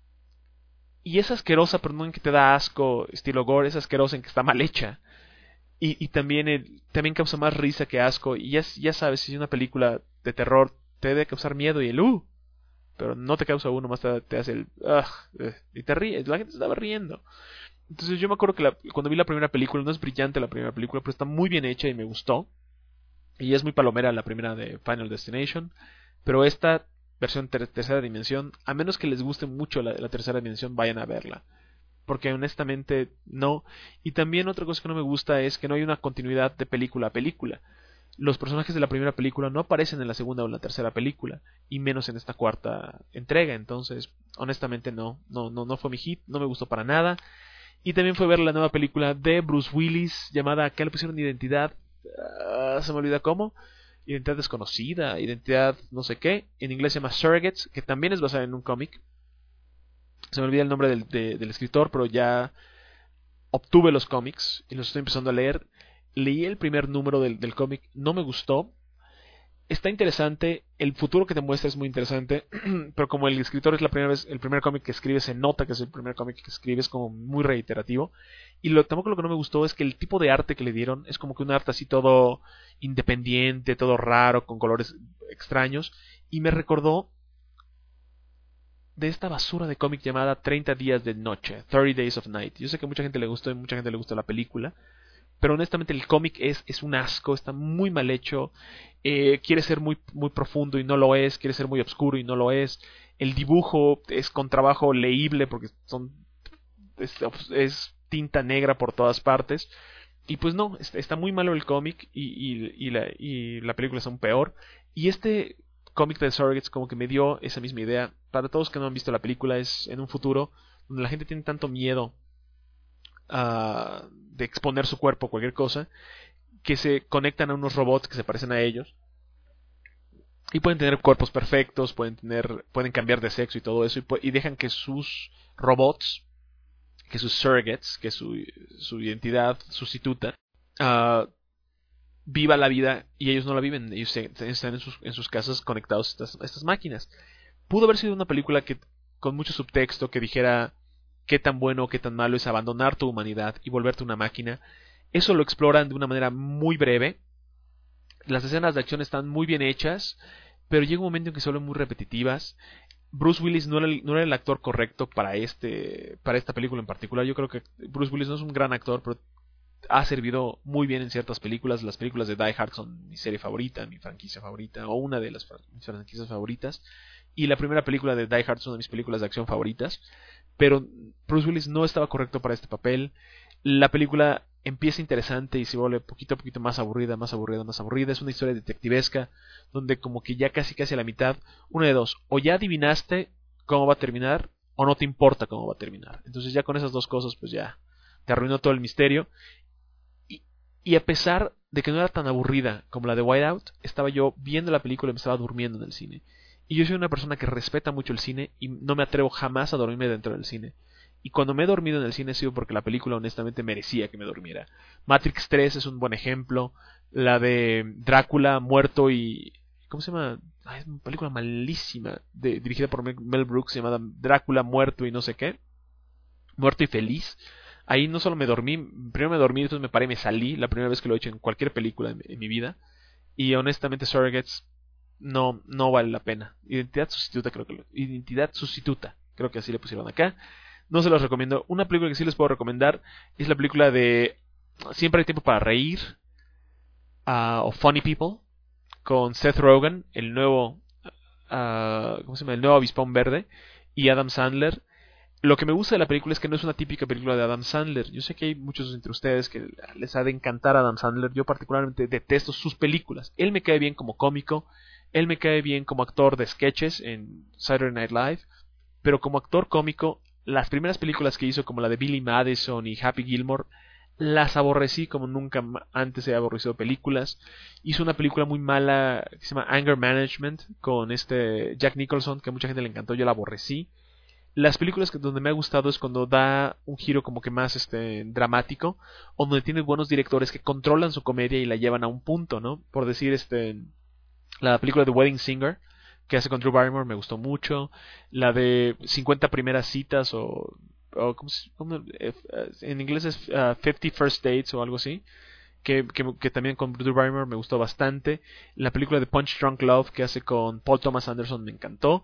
Y es asquerosa, pero no en que te da asco, estilo gore, es asquerosa en que está mal hecha. Y, y también eh, también causa más risa que asco. Y ya, ya sabes, si es una película de terror, te debe causar miedo y el uh, pero no te causa uno, más te, te hace el uh, uh, y te ríes, la gente se estaba riendo. Entonces yo me acuerdo que la, cuando vi la primera película, no es brillante la primera película, pero está muy bien hecha y me gustó. Y es muy palomera la primera de Final Destination. Pero esta versión ter tercera dimensión, a menos que les guste mucho la, la tercera dimensión, vayan a verla. Porque honestamente no. Y también otra cosa que no me gusta es que no hay una continuidad de película a película. Los personajes de la primera película no aparecen en la segunda o en la tercera película, y menos en esta cuarta entrega. Entonces, honestamente no, no, no, no fue mi hit, no me gustó para nada. Y también fue ver la nueva película de Bruce Willis llamada, ¿qué le pusieron? Identidad, uh, se me olvida cómo, Identidad desconocida, Identidad no sé qué. En inglés se llama Surrogates, que también es basada en un cómic. Se me olvida el nombre del, de, del escritor, pero ya obtuve los cómics y los estoy empezando a leer. Leí el primer número del, del cómic, no me gustó. Está interesante, el futuro que te muestra es muy interesante, pero como el escritor es la primera vez, el primer cómic que escribe, se nota que es el primer cómic que escribe, es como muy reiterativo. Y lo, tampoco lo que no me gustó es que el tipo de arte que le dieron es como que un arte así todo independiente, todo raro, con colores extraños, y me recordó de esta basura de cómic llamada treinta días de noche, thirty days of night. Yo sé que a mucha gente le gustó y mucha gente le gustó la película, pero honestamente el cómic es, es un asco, está muy mal hecho, eh, quiere ser muy, muy profundo y no lo es, quiere ser muy oscuro y no lo es, el dibujo es con trabajo leíble porque son es, es tinta negra por todas partes, y pues no, está muy malo el cómic y, y, y, la, y la película es aún peor, y este cómic de Surrogates como que me dio esa misma idea. Para todos que no han visto la película, es en un futuro donde la gente tiene tanto miedo uh, de exponer su cuerpo a cualquier cosa, que se conectan a unos robots que se parecen a ellos y pueden tener cuerpos perfectos, pueden tener, pueden cambiar de sexo y todo eso, y, y dejan que sus robots, que sus surrogates, que su, su identidad sustituta, uh, viva la vida, y ellos no la viven, ellos se, están en sus, en sus casas conectados a estas, a estas máquinas. Pudo haber sido una película que con mucho subtexto que dijera qué tan bueno o qué tan malo es abandonar tu humanidad y volverte una máquina. Eso lo exploran de una manera muy breve. Las escenas de acción están muy bien hechas, pero llega un momento en que se vuelven muy repetitivas. Bruce Willis no era, el, no era el actor correcto para este para esta película en particular. Yo creo que Bruce Willis no es un gran actor, pero ha servido muy bien en ciertas películas. Las películas de Die Hard son mi serie favorita, mi franquicia favorita, o una de las mis franquicias favoritas. Y la primera película de Die Hard es una de mis películas de acción favoritas. Pero Bruce Willis no estaba correcto para este papel. La película empieza interesante y se vuelve poquito a poquito más aburrida, más aburrida, más aburrida. Es una historia detectivesca donde como que ya casi casi a la mitad, una de dos, o ya adivinaste cómo va a terminar, o no te importa cómo va a terminar. Entonces ya con esas dos cosas pues ya te arruinó todo el misterio. Y, y a pesar de que no era tan aburrida como la de Whiteout, estaba yo viendo la película y me estaba durmiendo en el cine. Y yo soy una persona que respeta mucho el cine y no me atrevo jamás a dormirme dentro del cine. Y cuando me he dormido en el cine ha sido porque la película honestamente merecía que me durmiera. Matrix tres es un buen ejemplo. La de Drácula muerto y... ¿Cómo se llama? Ay, es una película malísima de, dirigida por Mel Brooks llamada Drácula muerto y no sé qué. Muerto y feliz. Ahí no solo me dormí, primero me dormí, después me paré y me salí. La primera vez que lo he hecho en cualquier película en, en mi vida. Y honestamente Surrogates no, no vale la pena. Identidad sustituta, creo que lo, Identidad sustituta, creo que así le pusieron acá. No se los recomiendo. Una película que sí les puedo recomendar es la película de Siempre hay tiempo para reír, uh, o Funny People, con Seth Rogen, el nuevo, uh, ¿cómo se llama? El nuevo avispón verde, y Adam Sandler. Lo que me gusta de la película es que no es una típica película de Adam Sandler. Yo sé que hay muchos entre ustedes que les ha de encantar Adam Sandler. Yo particularmente detesto sus películas. Él me cae bien como cómico, él me cae bien como actor de sketches en Saturday Night Live, pero como actor cómico, las primeras películas que hizo, como la de Billy Madison y Happy Gilmore, las aborrecí como nunca antes he aborrecido películas. Hizo una película muy mala que se llama Anger Management con este Jack Nicholson, que a mucha gente le encantó, yo la aborrecí. Las películas que donde me ha gustado es cuando da un giro como que más este dramático, o donde tiene buenos directores que controlan su comedia y la llevan a un punto, ¿no? Por decir, este la película de Wedding Singer, que hace con Drew Barrymore, me gustó mucho. La de cincuenta primeras citas, o, o ¿cómo se, cómo, en inglés es uh, fifty First Dates o algo así. que, que, que también con Drew Barrymore me gustó bastante. La película de Punch Drunk Love que hace con Paul Thomas Anderson me encantó.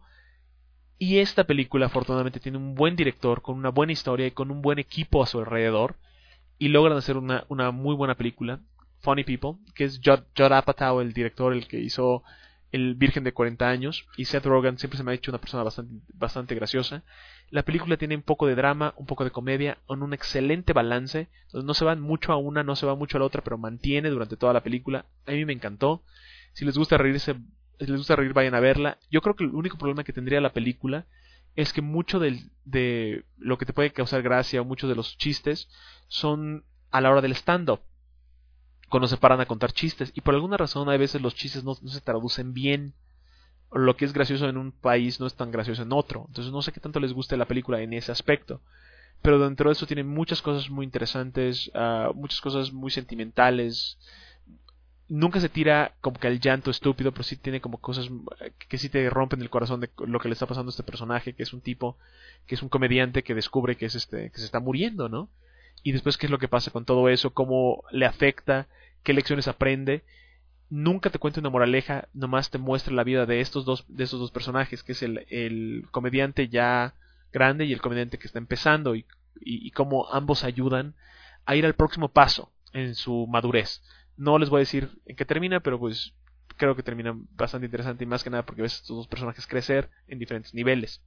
Y esta película afortunadamente tiene un buen director, con una buena historia y con un buen equipo a su alrededor. Y logran hacer una, una muy buena película, Funny People, que es Judd, Judd Apatow, el director, el que hizo El Virgen de cuarenta años. Y Seth Rogen siempre se me ha hecho una persona bastante, bastante graciosa. La película tiene un poco de drama, un poco de comedia, con un excelente balance. Entonces no se van mucho a una, no se va mucho a la otra, pero mantiene durante toda la película. A mí me encantó. Si les gusta reírse, si les gusta reír, vayan a verla. Yo creo que el único problema que tendría la película es que mucho del, de lo que te puede causar gracia o muchos de los chistes son a la hora del stand-up, cuando se paran a contar chistes. Y por alguna razón a veces los chistes no, no se traducen bien. Lo que es gracioso en un país no es tan gracioso en otro. Entonces no sé qué tanto les guste la película en ese aspecto. Pero dentro de eso tiene muchas cosas muy interesantes, uh, muchas cosas muy sentimentales. Nunca se tira como que al llanto estúpido, pero sí tiene como cosas que sí te rompen el corazón de lo que le está pasando a este personaje, que es un tipo, que es un comediante que descubre que es este, que se está muriendo, ¿no? Y después qué es lo que pasa con todo eso, cómo le afecta, qué lecciones aprende. Nunca te cuenta una moraleja, nomás te muestra la vida de estos dos, de estos dos personajes, que es el, el comediante ya grande y el comediante que está empezando, y, y, y cómo ambos ayudan a ir al próximo paso en su madurez. No les voy a decir en qué termina, pero pues creo que termina bastante interesante, y más que nada porque ves a estos dos personajes crecer en diferentes niveles.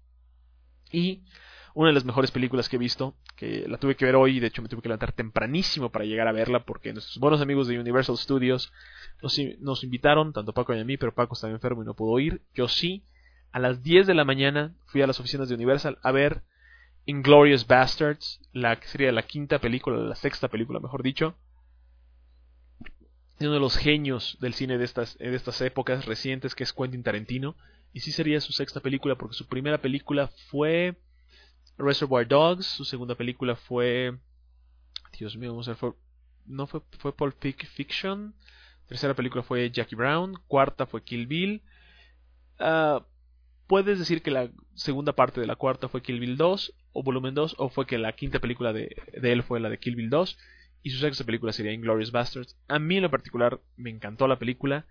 Y una de las mejores películas que he visto, que la tuve que ver hoy, y de hecho me tuve que levantar tempranísimo para llegar a verla, porque nuestros buenos amigos de Universal Studios nos, nos invitaron, tanto Paco y a mí, pero Paco estaba enfermo y no pudo ir. Yo sí, a las diez de la mañana fui a las oficinas de Universal a ver Inglourious Basterds, la que sería la quinta película, la sexta película, mejor dicho, de uno de los genios del cine de estas, de estas épocas recientes, que es Quentin Tarantino. Y sí sería su sexta película, porque su primera película fue Reservoir Dogs, su segunda película fue, Dios mío, vamos a ver, fue, no fue, fue Pulp Fiction, tercera película fue Jackie Brown, cuarta fue Kill Bill. Uh, puedes decir que la segunda parte de la cuarta fue Kill Bill dos, o volumen dos, o fue que la quinta película de, de él fue la de Kill Bill dos, y su sexta película sería Inglourious Basterds. A mí en lo particular me encantó la película.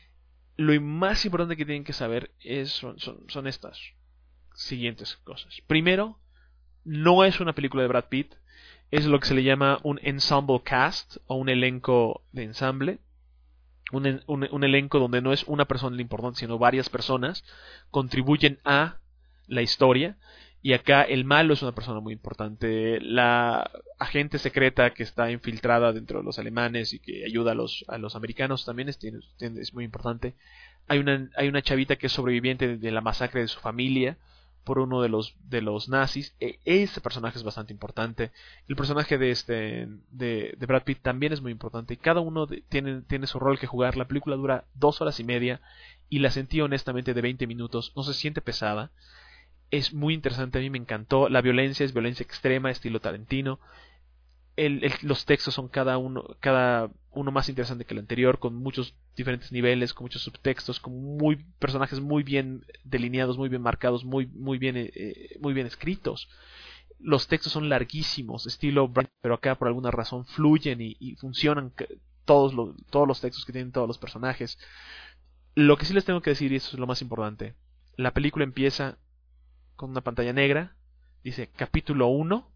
Lo más importante que tienen que saber es, son, son, son estas siguientes cosas. Primero, no es una película de Brad Pitt, es lo que se le llama un ensemble cast, o un elenco de ensamble. Un, un, un elenco donde no es una persona la importante, sino varias personas contribuyen a la historia. Y acá el malo es una persona muy importante. La agente secreta que está infiltrada dentro de los alemanes y que ayuda a los, a los americanos también es, es muy importante. Hay una, hay una chavita que es sobreviviente de, de la masacre de su familia por uno de los, de los nazis. E, ese personaje es bastante importante. El personaje de, este, de, de Brad Pitt también es muy importante. Y cada uno de, tiene, tiene su rol que jugar. La película dura dos horas y media y la sentí honestamente de veinte minutos. No se siente pesada. Es muy interesante, a mí me encantó. La violencia es violencia extrema, estilo Tarantino. El, el, los textos son cada uno, cada uno más interesante que el anterior, con muchos diferentes niveles, con muchos subtextos, con muy personajes muy bien delineados, muy bien marcados, muy muy bien eh, muy bien escritos. Los textos son larguísimos, estilo Brian, pero acá por alguna razón fluyen y, y funcionan todos los todos los textos que tienen todos los personajes. Lo que sí les tengo que decir, y eso es lo más importante, la película empieza con una pantalla negra, dice capítulo uno,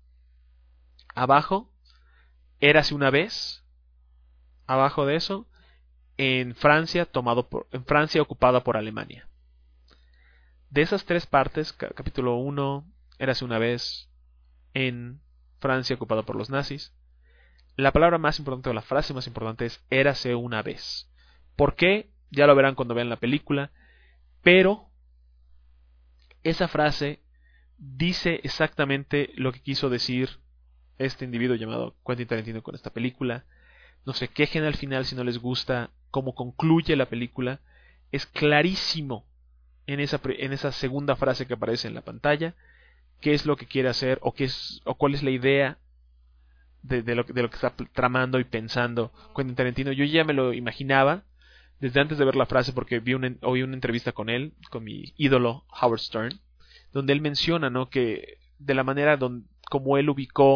abajo, érase una vez, abajo de eso, en Francia, tomado por, en Francia ocupada por Alemania. De esas tres partes, ca- capítulo uno, érase una vez, en Francia ocupada por los nazis, la palabra más importante o la frase más importante es érase una vez. ¿Por qué? Ya lo verán cuando vean la película, pero esa frase dice exactamente lo que quiso decir este individuo llamado Quentin Tarantino con esta película. No se quejen al final si no les gusta cómo concluye la película. Es clarísimo en esa, en esa segunda frase que aparece en la pantalla qué es lo que quiere hacer o, qué es, o cuál es la idea de, de, lo, de lo que está tramando y pensando Quentin Tarantino. Yo ya me lo imaginaba desde antes de ver la frase, porque vi una, oí una entrevista con él, con mi ídolo Howard Stern, donde él menciona, ¿no?, que de la manera don, como él ubicó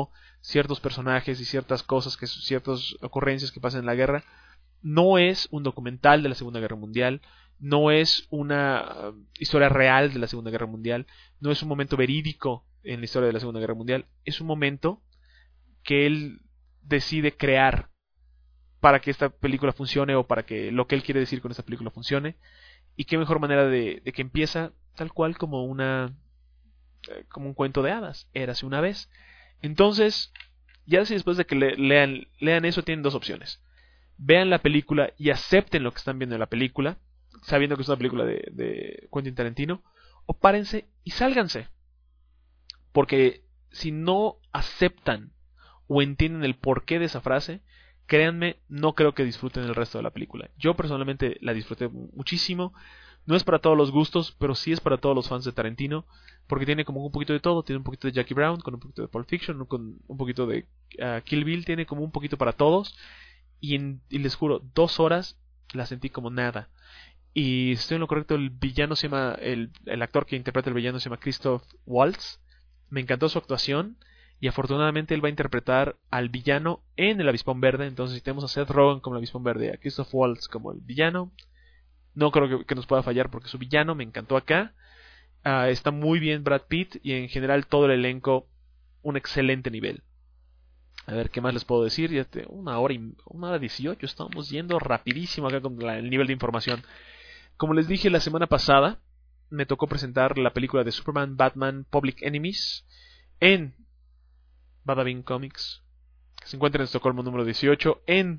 ciertos personajes y ciertas cosas, que ciertas ocurrencias que pasan en la guerra. No es un documental de la Segunda Guerra Mundial, no es una uh, historia real de la Segunda Guerra Mundial, no es un momento verídico en la historia de la Segunda Guerra Mundial, es un momento que él decide crear para que esta película funcione o para que lo que él quiere decir con esta película funcione. Y qué mejor manera de, de que empieza tal cual como una eh, como un cuento de hadas, érase una vez. Entonces, ya si después de que le, lean, lean eso, tienen dos opciones: vean la película y acepten lo que están viendo en la película, sabiendo que es una película de, de Quentin Tarantino, o párense y sálganse. Porque si no aceptan o entienden el porqué de esa frase, créanme, no creo que disfruten el resto de la película. Yo personalmente la disfruté muchísimo. No es para todos los gustos, pero sí es para todos los fans de Tarantino, porque tiene como un poquito de todo. Tiene un poquito de Jackie Brown, con un poquito de Pulp Fiction, con un poquito de uh, Kill Bill. Tiene como un poquito para todos. Y, en, y les juro, dos horas la sentí como nada. Y si estoy en lo correcto, el villano se llama, el, el actor que interpreta el villano se llama Christoph Waltz. Me encantó su actuación. Y afortunadamente él va a interpretar al villano en El Avispón Verde. Entonces, si tenemos a Seth Rogen como el Avispón Verde y a Christoph Waltz como el villano, no creo que, que nos pueda fallar, porque su villano me encantó acá. Uh, está muy bien Brad Pitt y en general todo el elenco un excelente nivel. A ver, ¿qué más les puedo decir? Ya te, una hora y una hora dieciocho. Estamos yendo rapidísimo acá con la, el nivel de información. Como les dije la semana pasada, me tocó presentar la película de Superman, Batman, Public Enemies en Badabing Comics, que se encuentra en Estocolmo número dieciocho, en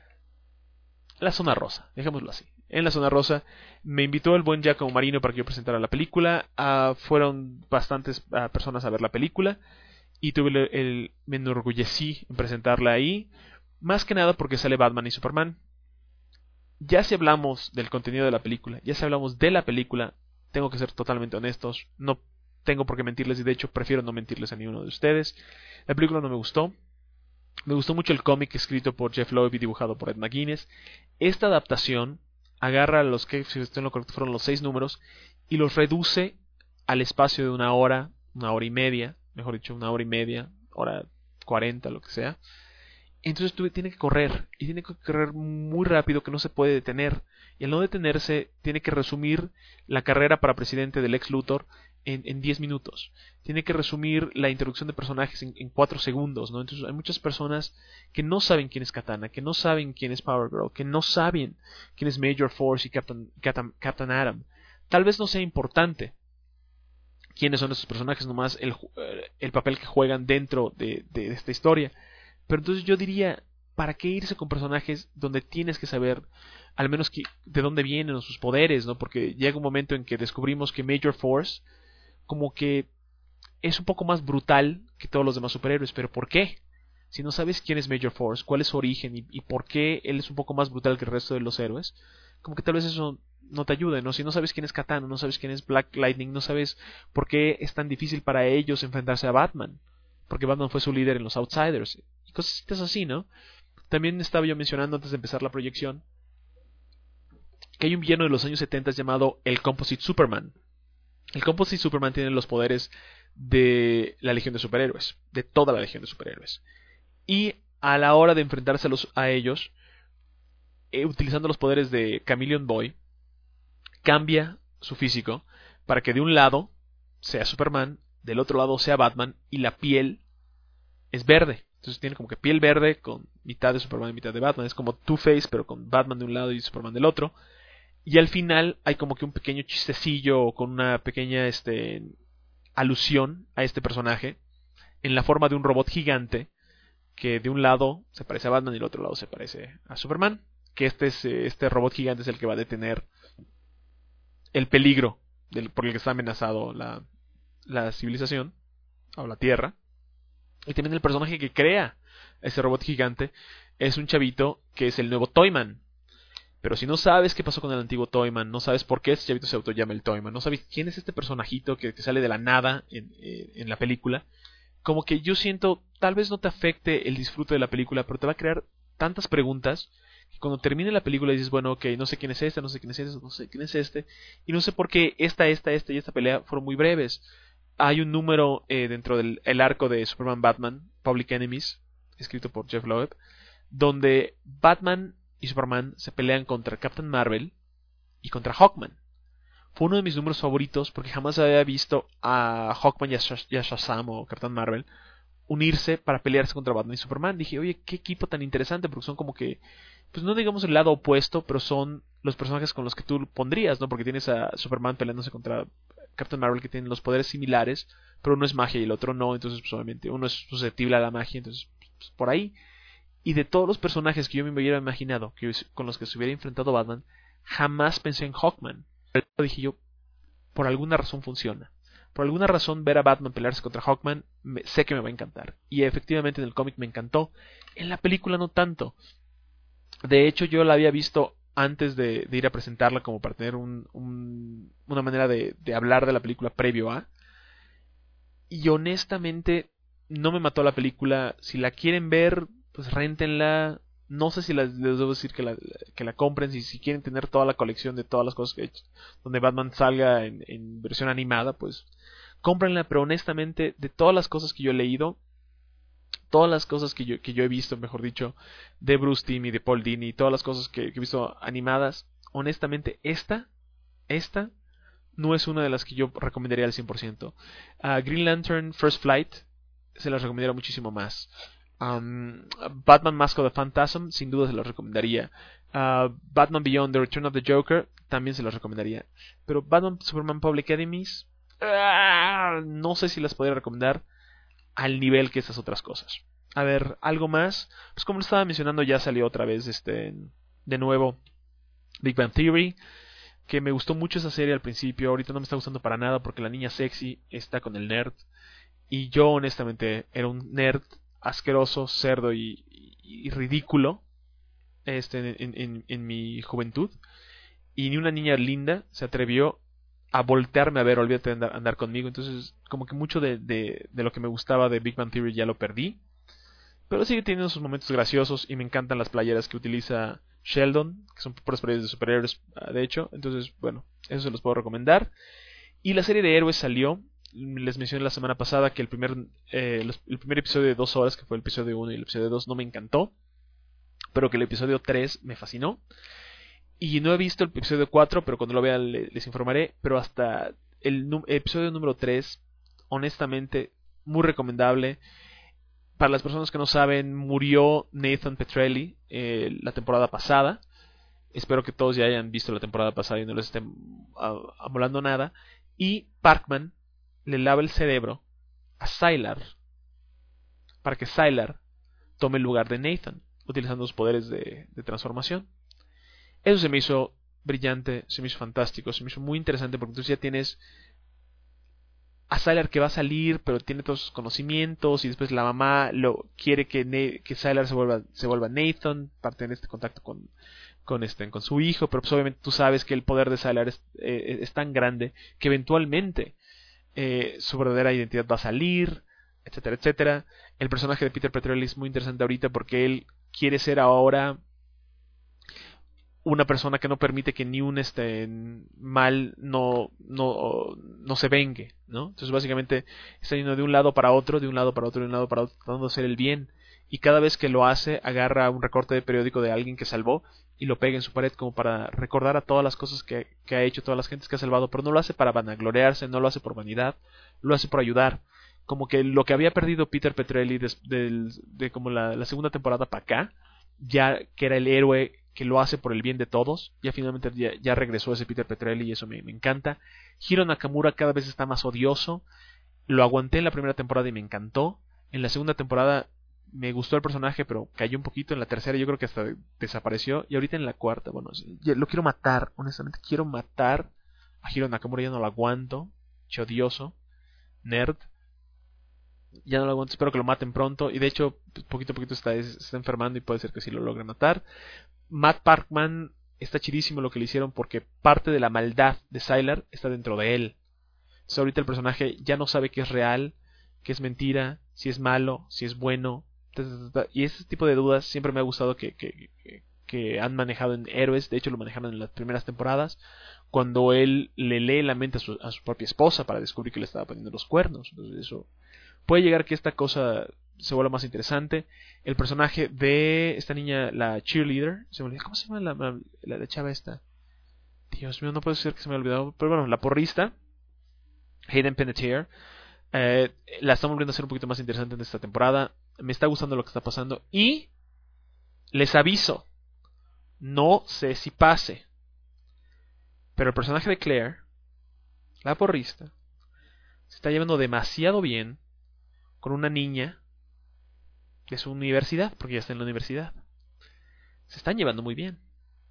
la zona rosa, dejémoslo así. En la zona rosa me invitó el buen Giacomo Marino para que yo presentara la película. Uh, fueron bastantes uh, personas a ver la película y tuve el, el, me enorgullecí en presentarla ahí, más que nada porque sale Batman y Superman. Ya si hablamos del contenido de la película, ya si hablamos de la película, tengo que ser totalmente honestos, no tengo por qué mentirles, y de hecho prefiero no mentirles a ninguno de ustedes. La película no me gustó. Me gustó mucho el cómic escrito por Jeff Loeb y dibujado por Ed McGuinness. Esta adaptación agarra los que, si estoy en lo correcto, fueron los seis números y los reduce al espacio de una hora, una hora y media, mejor dicho, una hora y media, hora cuarenta, lo que sea. Entonces tú, tiene que correr, y tiene que correr muy rápido, que no se puede detener. Y al no detenerse, tiene que resumir la carrera para presidente del Lex Luthor en, en diez minutos. Tiene que resumir la introducción de personajes en, en cuatro segundos, ¿no? Entonces hay muchas personas que no saben quién es Katana, que no saben quién es Power Girl, que no saben quién es Major Force y Captain, Captain, Captain Atom. Tal vez no sea importante quiénes son esos personajes, nomás el, el papel que juegan dentro de, de, de esta historia. Pero entonces yo diría, ¿para qué irse con personajes donde tienes que saber al menos que, de dónde vienen sus poderes, ¿no? Porque llega un momento en que descubrimos que Major Force como que es un poco más brutal que todos los demás superhéroes. ¿Pero por qué? Si no sabes quién es Major Force, cuál es su origen y, y por qué él es un poco más brutal que el resto de los héroes, como que tal vez eso no te ayude, ¿no? Si no sabes quién es Katana, no sabes quién es Black Lightning, no sabes por qué es tan difícil para ellos enfrentarse a Batman, porque Batman fue su líder en los Outsiders y cosas así, ¿no? También estaba yo mencionando antes de empezar la proyección que hay un villano de los años setenta llamado el Composite Superman. El Composite Superman tiene los poderes de la Legión de Superhéroes, de toda la Legión de Superhéroes. Y a la hora de enfrentarse a, los, a ellos, eh, utilizando los poderes de Chameleon Boy, cambia su físico para que de un lado sea Superman, del otro lado sea Batman, y la piel es verde. Entonces tiene como que piel verde con mitad de Superman y mitad de Batman. Es como Two-Face, pero con Batman de un lado y Superman del otro. Y al final hay como que un pequeño chistecillo con una pequeña este, alusión a este personaje en la forma de un robot gigante que de un lado se parece a Batman y del otro lado se parece a Superman. Que este, es, este robot gigante es el que va a detener el peligro del, por el que está amenazado la, la civilización o la Tierra. Y también el personaje que crea ese robot gigante es un chavito que es el nuevo Toyman. Pero si no sabes qué pasó con el antiguo Toyman, no sabes por qué ese chavito se autollama el Toyman, no sabes quién es este personajito que, que sale de la nada en, eh, en la película, como que yo siento, tal vez no te afecte el disfrute de la película, pero te va a crear tantas preguntas que cuando termine la película dices, bueno, ok, no sé quién es este, no sé quién es este, no sé quién es este, y no sé por qué esta, esta, esta y esta pelea fueron muy breves. hay un número eh, dentro del el arco de Superman Batman, Public Enemies, escrito por Jeff Loeb, donde Batman y Superman se pelean contra Captain Marvel y contra Hawkman. Fue uno de mis números favoritos porque jamás había visto a Hawkman y a, Sh- y a Shazam o Captain Marvel unirse para pelearse contra Batman y Superman. Dije, oye, qué equipo tan interesante, porque son como que, pues no digamos el lado opuesto, pero son los personajes con los que tú pondrías, ¿no? Porque tienes a Superman peleándose contra Captain Marvel, que tienen los poderes similares, pero uno es magia y el otro no, entonces pues obviamente uno es susceptible a la magia, entonces pues, por ahí. Y de todos los personajes que yo me hubiera imaginado que, con los que se hubiera enfrentado Batman, jamás pensé en Hawkman. Pero dije yo, por alguna razón funciona. Por alguna razón ver a Batman pelearse contra Hawkman, me, sé que me va a encantar. Y efectivamente en el cómic me encantó. En la película no tanto. De hecho yo la había visto antes de, de ir a presentarla, como para tener un, un, una manera de, de hablar de la película previo a. Y honestamente no me mató la película. Si la quieren ver, pues réntenla. No sé si les, les debo decir que la, que la compren. Si, si quieren tener toda la colección de todas las cosas que he hecho, donde Batman salga en, en versión animada, pues cómprenla. Pero honestamente, de todas las cosas que yo he leído, todas las cosas que yo, que yo he visto, mejor dicho, de Bruce Timm y de Paul Dini, todas las cosas que, que he visto animadas, honestamente, esta, esta, no es una de las que yo recomendaría al cien por ciento. Uh, Green Lantern First Flight se las recomendaría muchísimo más. Um, Batman Mask of the Phantasm sin duda se los recomendaría. uh, Batman Beyond The Return of the Joker también se los recomendaría. Pero Batman Superman Public Enemies uh, no sé si las podría recomendar al nivel que esas otras cosas. A ver, algo más. Pues como lo estaba mencionando, ya salió otra vez este de nuevo Big Bang Theory, que me gustó mucho esa serie al principio. Ahorita no me está gustando para nada porque la niña sexy está con el nerd, y yo honestamente era un nerd asqueroso, cerdo y, y, y ridículo este, en, en, en mi juventud, y ni una niña linda se atrevió a voltearme a ver, olvídate de andar, andar conmigo. Entonces como que mucho de, de, de lo que me gustaba de Big Bang Theory ya lo perdí, pero sigue teniendo sus momentos graciosos y me encantan las playeras que utiliza Sheldon, que son puras playeras de superhéroes de hecho. Entonces bueno, eso se los puedo recomendar. Y la serie de héroes salió. Les mencioné la semana pasada que el primer eh, los, el primer episodio de dos horas, que fue el episodio uno y el episodio dos, no me encantó, pero que el episodio tres me fascinó. Y no he visto el episodio cuatro, pero cuando lo vea les, les informaré. Pero hasta el, el episodio número tres, honestamente, muy recomendable. Para las personas que no saben, murió Nathan Petrelli eh, la temporada pasada. Espero que todos ya hayan visto la temporada pasada y no les estén amolando nada. Y Parkman le lava el cerebro a Sylar para que Sylar tome el lugar de Nathan, utilizando los poderes de, de transformación. Eso se me hizo brillante, se me hizo fantástico, se me hizo muy interesante, porque entonces ya tienes a Sylar que va a salir, pero tiene todos sus conocimientos, y después la mamá lo quiere que, ne- que Sylar se vuelva, se vuelva Nathan, para tener este contacto con, con, este, con su hijo. Pero pues obviamente tú sabes que el poder de Sylar es, eh, es tan grande que eventualmente Eh, su verdadera identidad va a salir, etcétera, etcétera. El personaje de Peter Petrelli es muy interesante ahorita porque él quiere ser ahora una persona que no permite que ni un este mal no, no, no se vengue, ¿no? Entonces básicamente está yendo de un lado para otro, de un lado para otro, de un lado para otro, tratando de hacer el bien. Y cada vez que lo hace, agarra un recorte de periódico de alguien que salvó y lo pega en su pared como para recordar a todas las cosas que, que ha hecho, todas las gentes que ha salvado. Pero no lo hace para vanagloriarse, no lo hace por vanidad, lo hace por ayudar. Como que lo que había perdido Peter Petrelli de, de, de como la, la segunda temporada para acá, ya que era el héroe que lo hace por el bien de todos, ya finalmente ya, ya regresó ese Peter Petrelli, y eso me, me encanta. Hiro Nakamura cada vez está más odioso. Lo aguanté en la primera temporada y me encantó. En la segunda temporada me gustó el personaje, pero cayó un poquito. En la tercera yo creo que hasta desapareció. Y ahorita en la cuarta, bueno, lo quiero matar. Honestamente quiero matar a Hiro Nakamura. Ya no lo aguanto. Chodioso. Nerd. Ya no lo aguanto. Espero que lo maten pronto. Y de hecho, poquito a poquito está, se está enfermando y puede ser que sí lo logren matar. Matt Parkman está chidísimo lo que le hicieron, porque parte de la maldad de Sylar está dentro de él. Entonces ahorita el personaje ya no sabe qué es real, qué es mentira, si es malo, si es bueno. Y ese tipo de dudas siempre me ha gustado que, que, que, que han manejado en Héroes. De hecho, lo manejaron en las primeras temporadas, cuando él le lee la mente a su, a su propia esposa para descubrir que le estaba poniendo los cuernos. Entonces eso puede llegar a que esta cosa se vuelva más interesante. El personaje de esta niña, la cheerleader, se me olvidó, ¿cómo se llama la, la, la, la chava esta? Dios mío, no puede ser que se me haya olvidado. Pero bueno, la porrista, Hayden Panettiere, eh, la estamos volviendo a hacer un poquito más interesante en esta temporada. Me está gustando lo que está pasando. Y les aviso, no sé si pase, pero el personaje de Claire, la porrista, se está llevando demasiado bien con una niña de su universidad, porque ya está en la universidad. Se están llevando muy bien.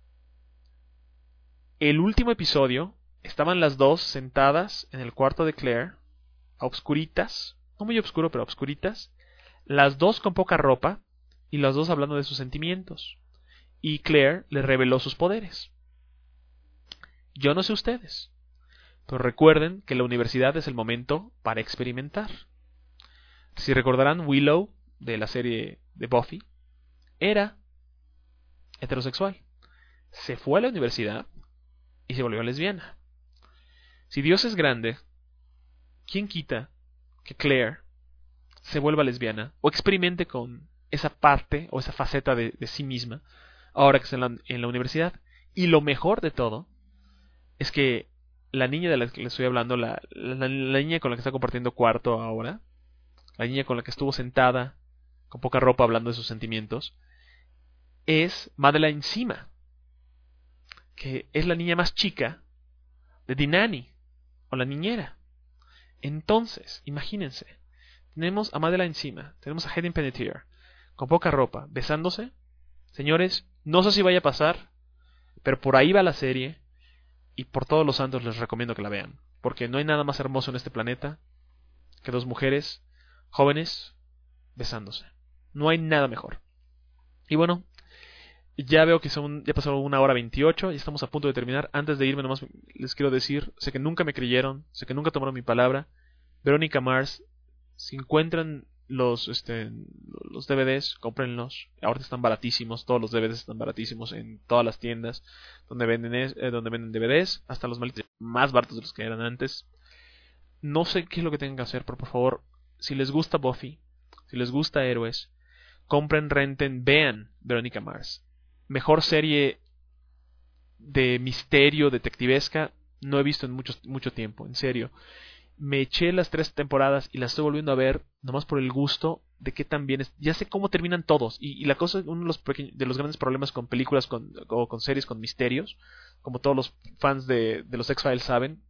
El último episodio, estaban las dos sentadas en el cuarto de Claire, a obscuritas, no muy obscuro, pero a obscuritas, las dos con poca ropa, y las dos hablando de sus sentimientos. Y Claire le reveló sus poderes. Yo no sé ustedes, pero recuerden que la universidad es el momento para experimentar. Si recordarán, Willow, de la serie de Buffy, era heterosexual. Se fue a la universidad y se volvió lesbiana. Si Dios es grande, ¿quién quita que Claire se vuelva lesbiana o experimente con esa parte o esa faceta de, de sí misma ahora que está en la, en la universidad? Y lo mejor de todo es que la niña de la que le estoy hablando, la, la, la niña con la que está compartiendo cuarto ahora, la niña con la que estuvo sentada con poca ropa hablando de sus sentimientos, es Madeline Sima, que es la niña más chica de The Nanny, o la niñera. Entonces, imagínense, tenemos a Madeline Sima, tenemos a Hayden Panettiere, con poca ropa, besándose. Señores, no sé si vaya a pasar, pero por ahí va la serie, y por todos los santos les recomiendo que la vean, porque no hay nada más hermoso en este planeta que dos mujeres jóvenes besándose. No hay nada mejor. Y bueno, ya veo que son ya pasaron una hora veintiocho y estamos a punto de terminar. Antes de irme nomás les quiero decir, sé que nunca me creyeron, sé que nunca tomaron mi palabra. Veronica Mars, si encuentran los este los D V Ds, cómprenlos. Ahorita están baratísimos, todos los D V Ds están baratísimos en todas las tiendas donde venden es, eh, donde venden D V Ds, hasta los malditos más baratos de los que eran antes. No sé qué es lo que tengan que hacer, pero por favor, si les gusta Buffy, si les gusta Héroes, compren, renten, vean Veronica Mars. Mejor serie de misterio detectivesca no he visto en mucho, mucho tiempo, en serio. Me eché las tres temporadas y las estoy volviendo a ver nomás por el gusto de que también es. Ya sé cómo terminan todos. Y, y la cosa, uno de los, pequeños, de los grandes problemas con películas con, o con series con misterios, como todos los fans de, de los X-Files saben,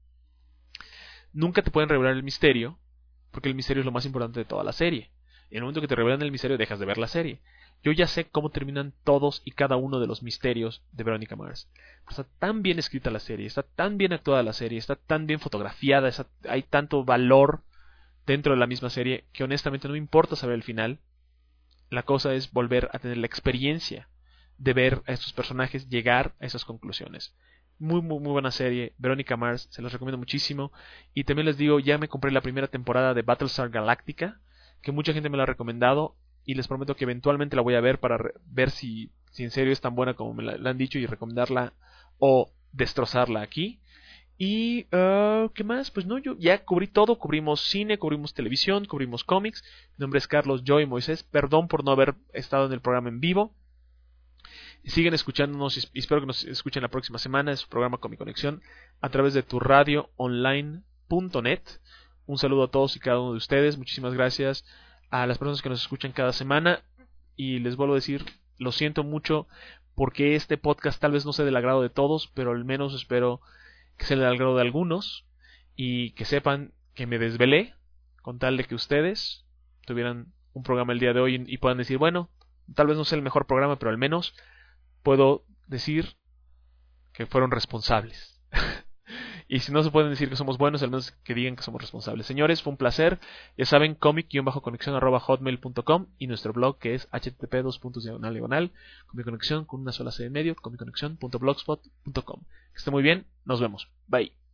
nunca te pueden revelar el misterio, porque el misterio es lo más importante de toda la serie. En el momento que te revelan el misterio, dejas de ver la serie. Yo ya sé cómo terminan todos y cada uno de los misterios de Veronica Mars. Está tan bien escrita la serie, está tan bien actuada la serie, está tan bien fotografiada, está, hay tanto valor dentro de la misma serie que honestamente no me importa saber el final. La cosa es volver a tener la experiencia de ver a estos personajes llegar a esas conclusiones. Muy, muy, muy buena serie, Veronica Mars, se los recomiendo muchísimo. Y también les digo, ya me compré la primera temporada de Battlestar Galactica, que mucha gente me la ha recomendado. Y les prometo que eventualmente la voy a ver para re- ver si, si en serio es tan buena como me la, la han dicho y recomendarla o destrozarla aquí. Y, uh, ¿qué más? Pues no, yo ya cubrí todo. Cubrimos cine, cubrimos televisión, cubrimos cómics. Mi nombre es Carlos Joy Moisés. Perdón por no haber estado en el programa en vivo. Siguen escuchándonos y espero que nos escuchen la próxima semana. Es su programa Con Mi Conexión a través de tu radio online punto net. Un saludo a todos y cada uno de ustedes. Muchísimas gracias a las personas que nos escuchan cada semana y les vuelvo a decir, lo siento mucho porque este podcast tal vez no sea del agrado de todos, pero al menos espero que sea del agrado de algunos y que sepan que me desvelé con tal de que ustedes tuvieran un programa el día de hoy y puedan decir, bueno, tal vez no sea el mejor programa, pero al menos puedo decir que fueron responsables. Y si no se pueden decir que somos buenos, al menos que digan que somos responsables. Señores, fue un placer. Ya saben, comic-conexión arroba hotmail punto com y nuestro blog que es http dos puntos diagonal diagonal con mi conexión con una sola C en medio, comiconexión punto blogspot punto com. Que esté muy bien, nos vemos. Bye.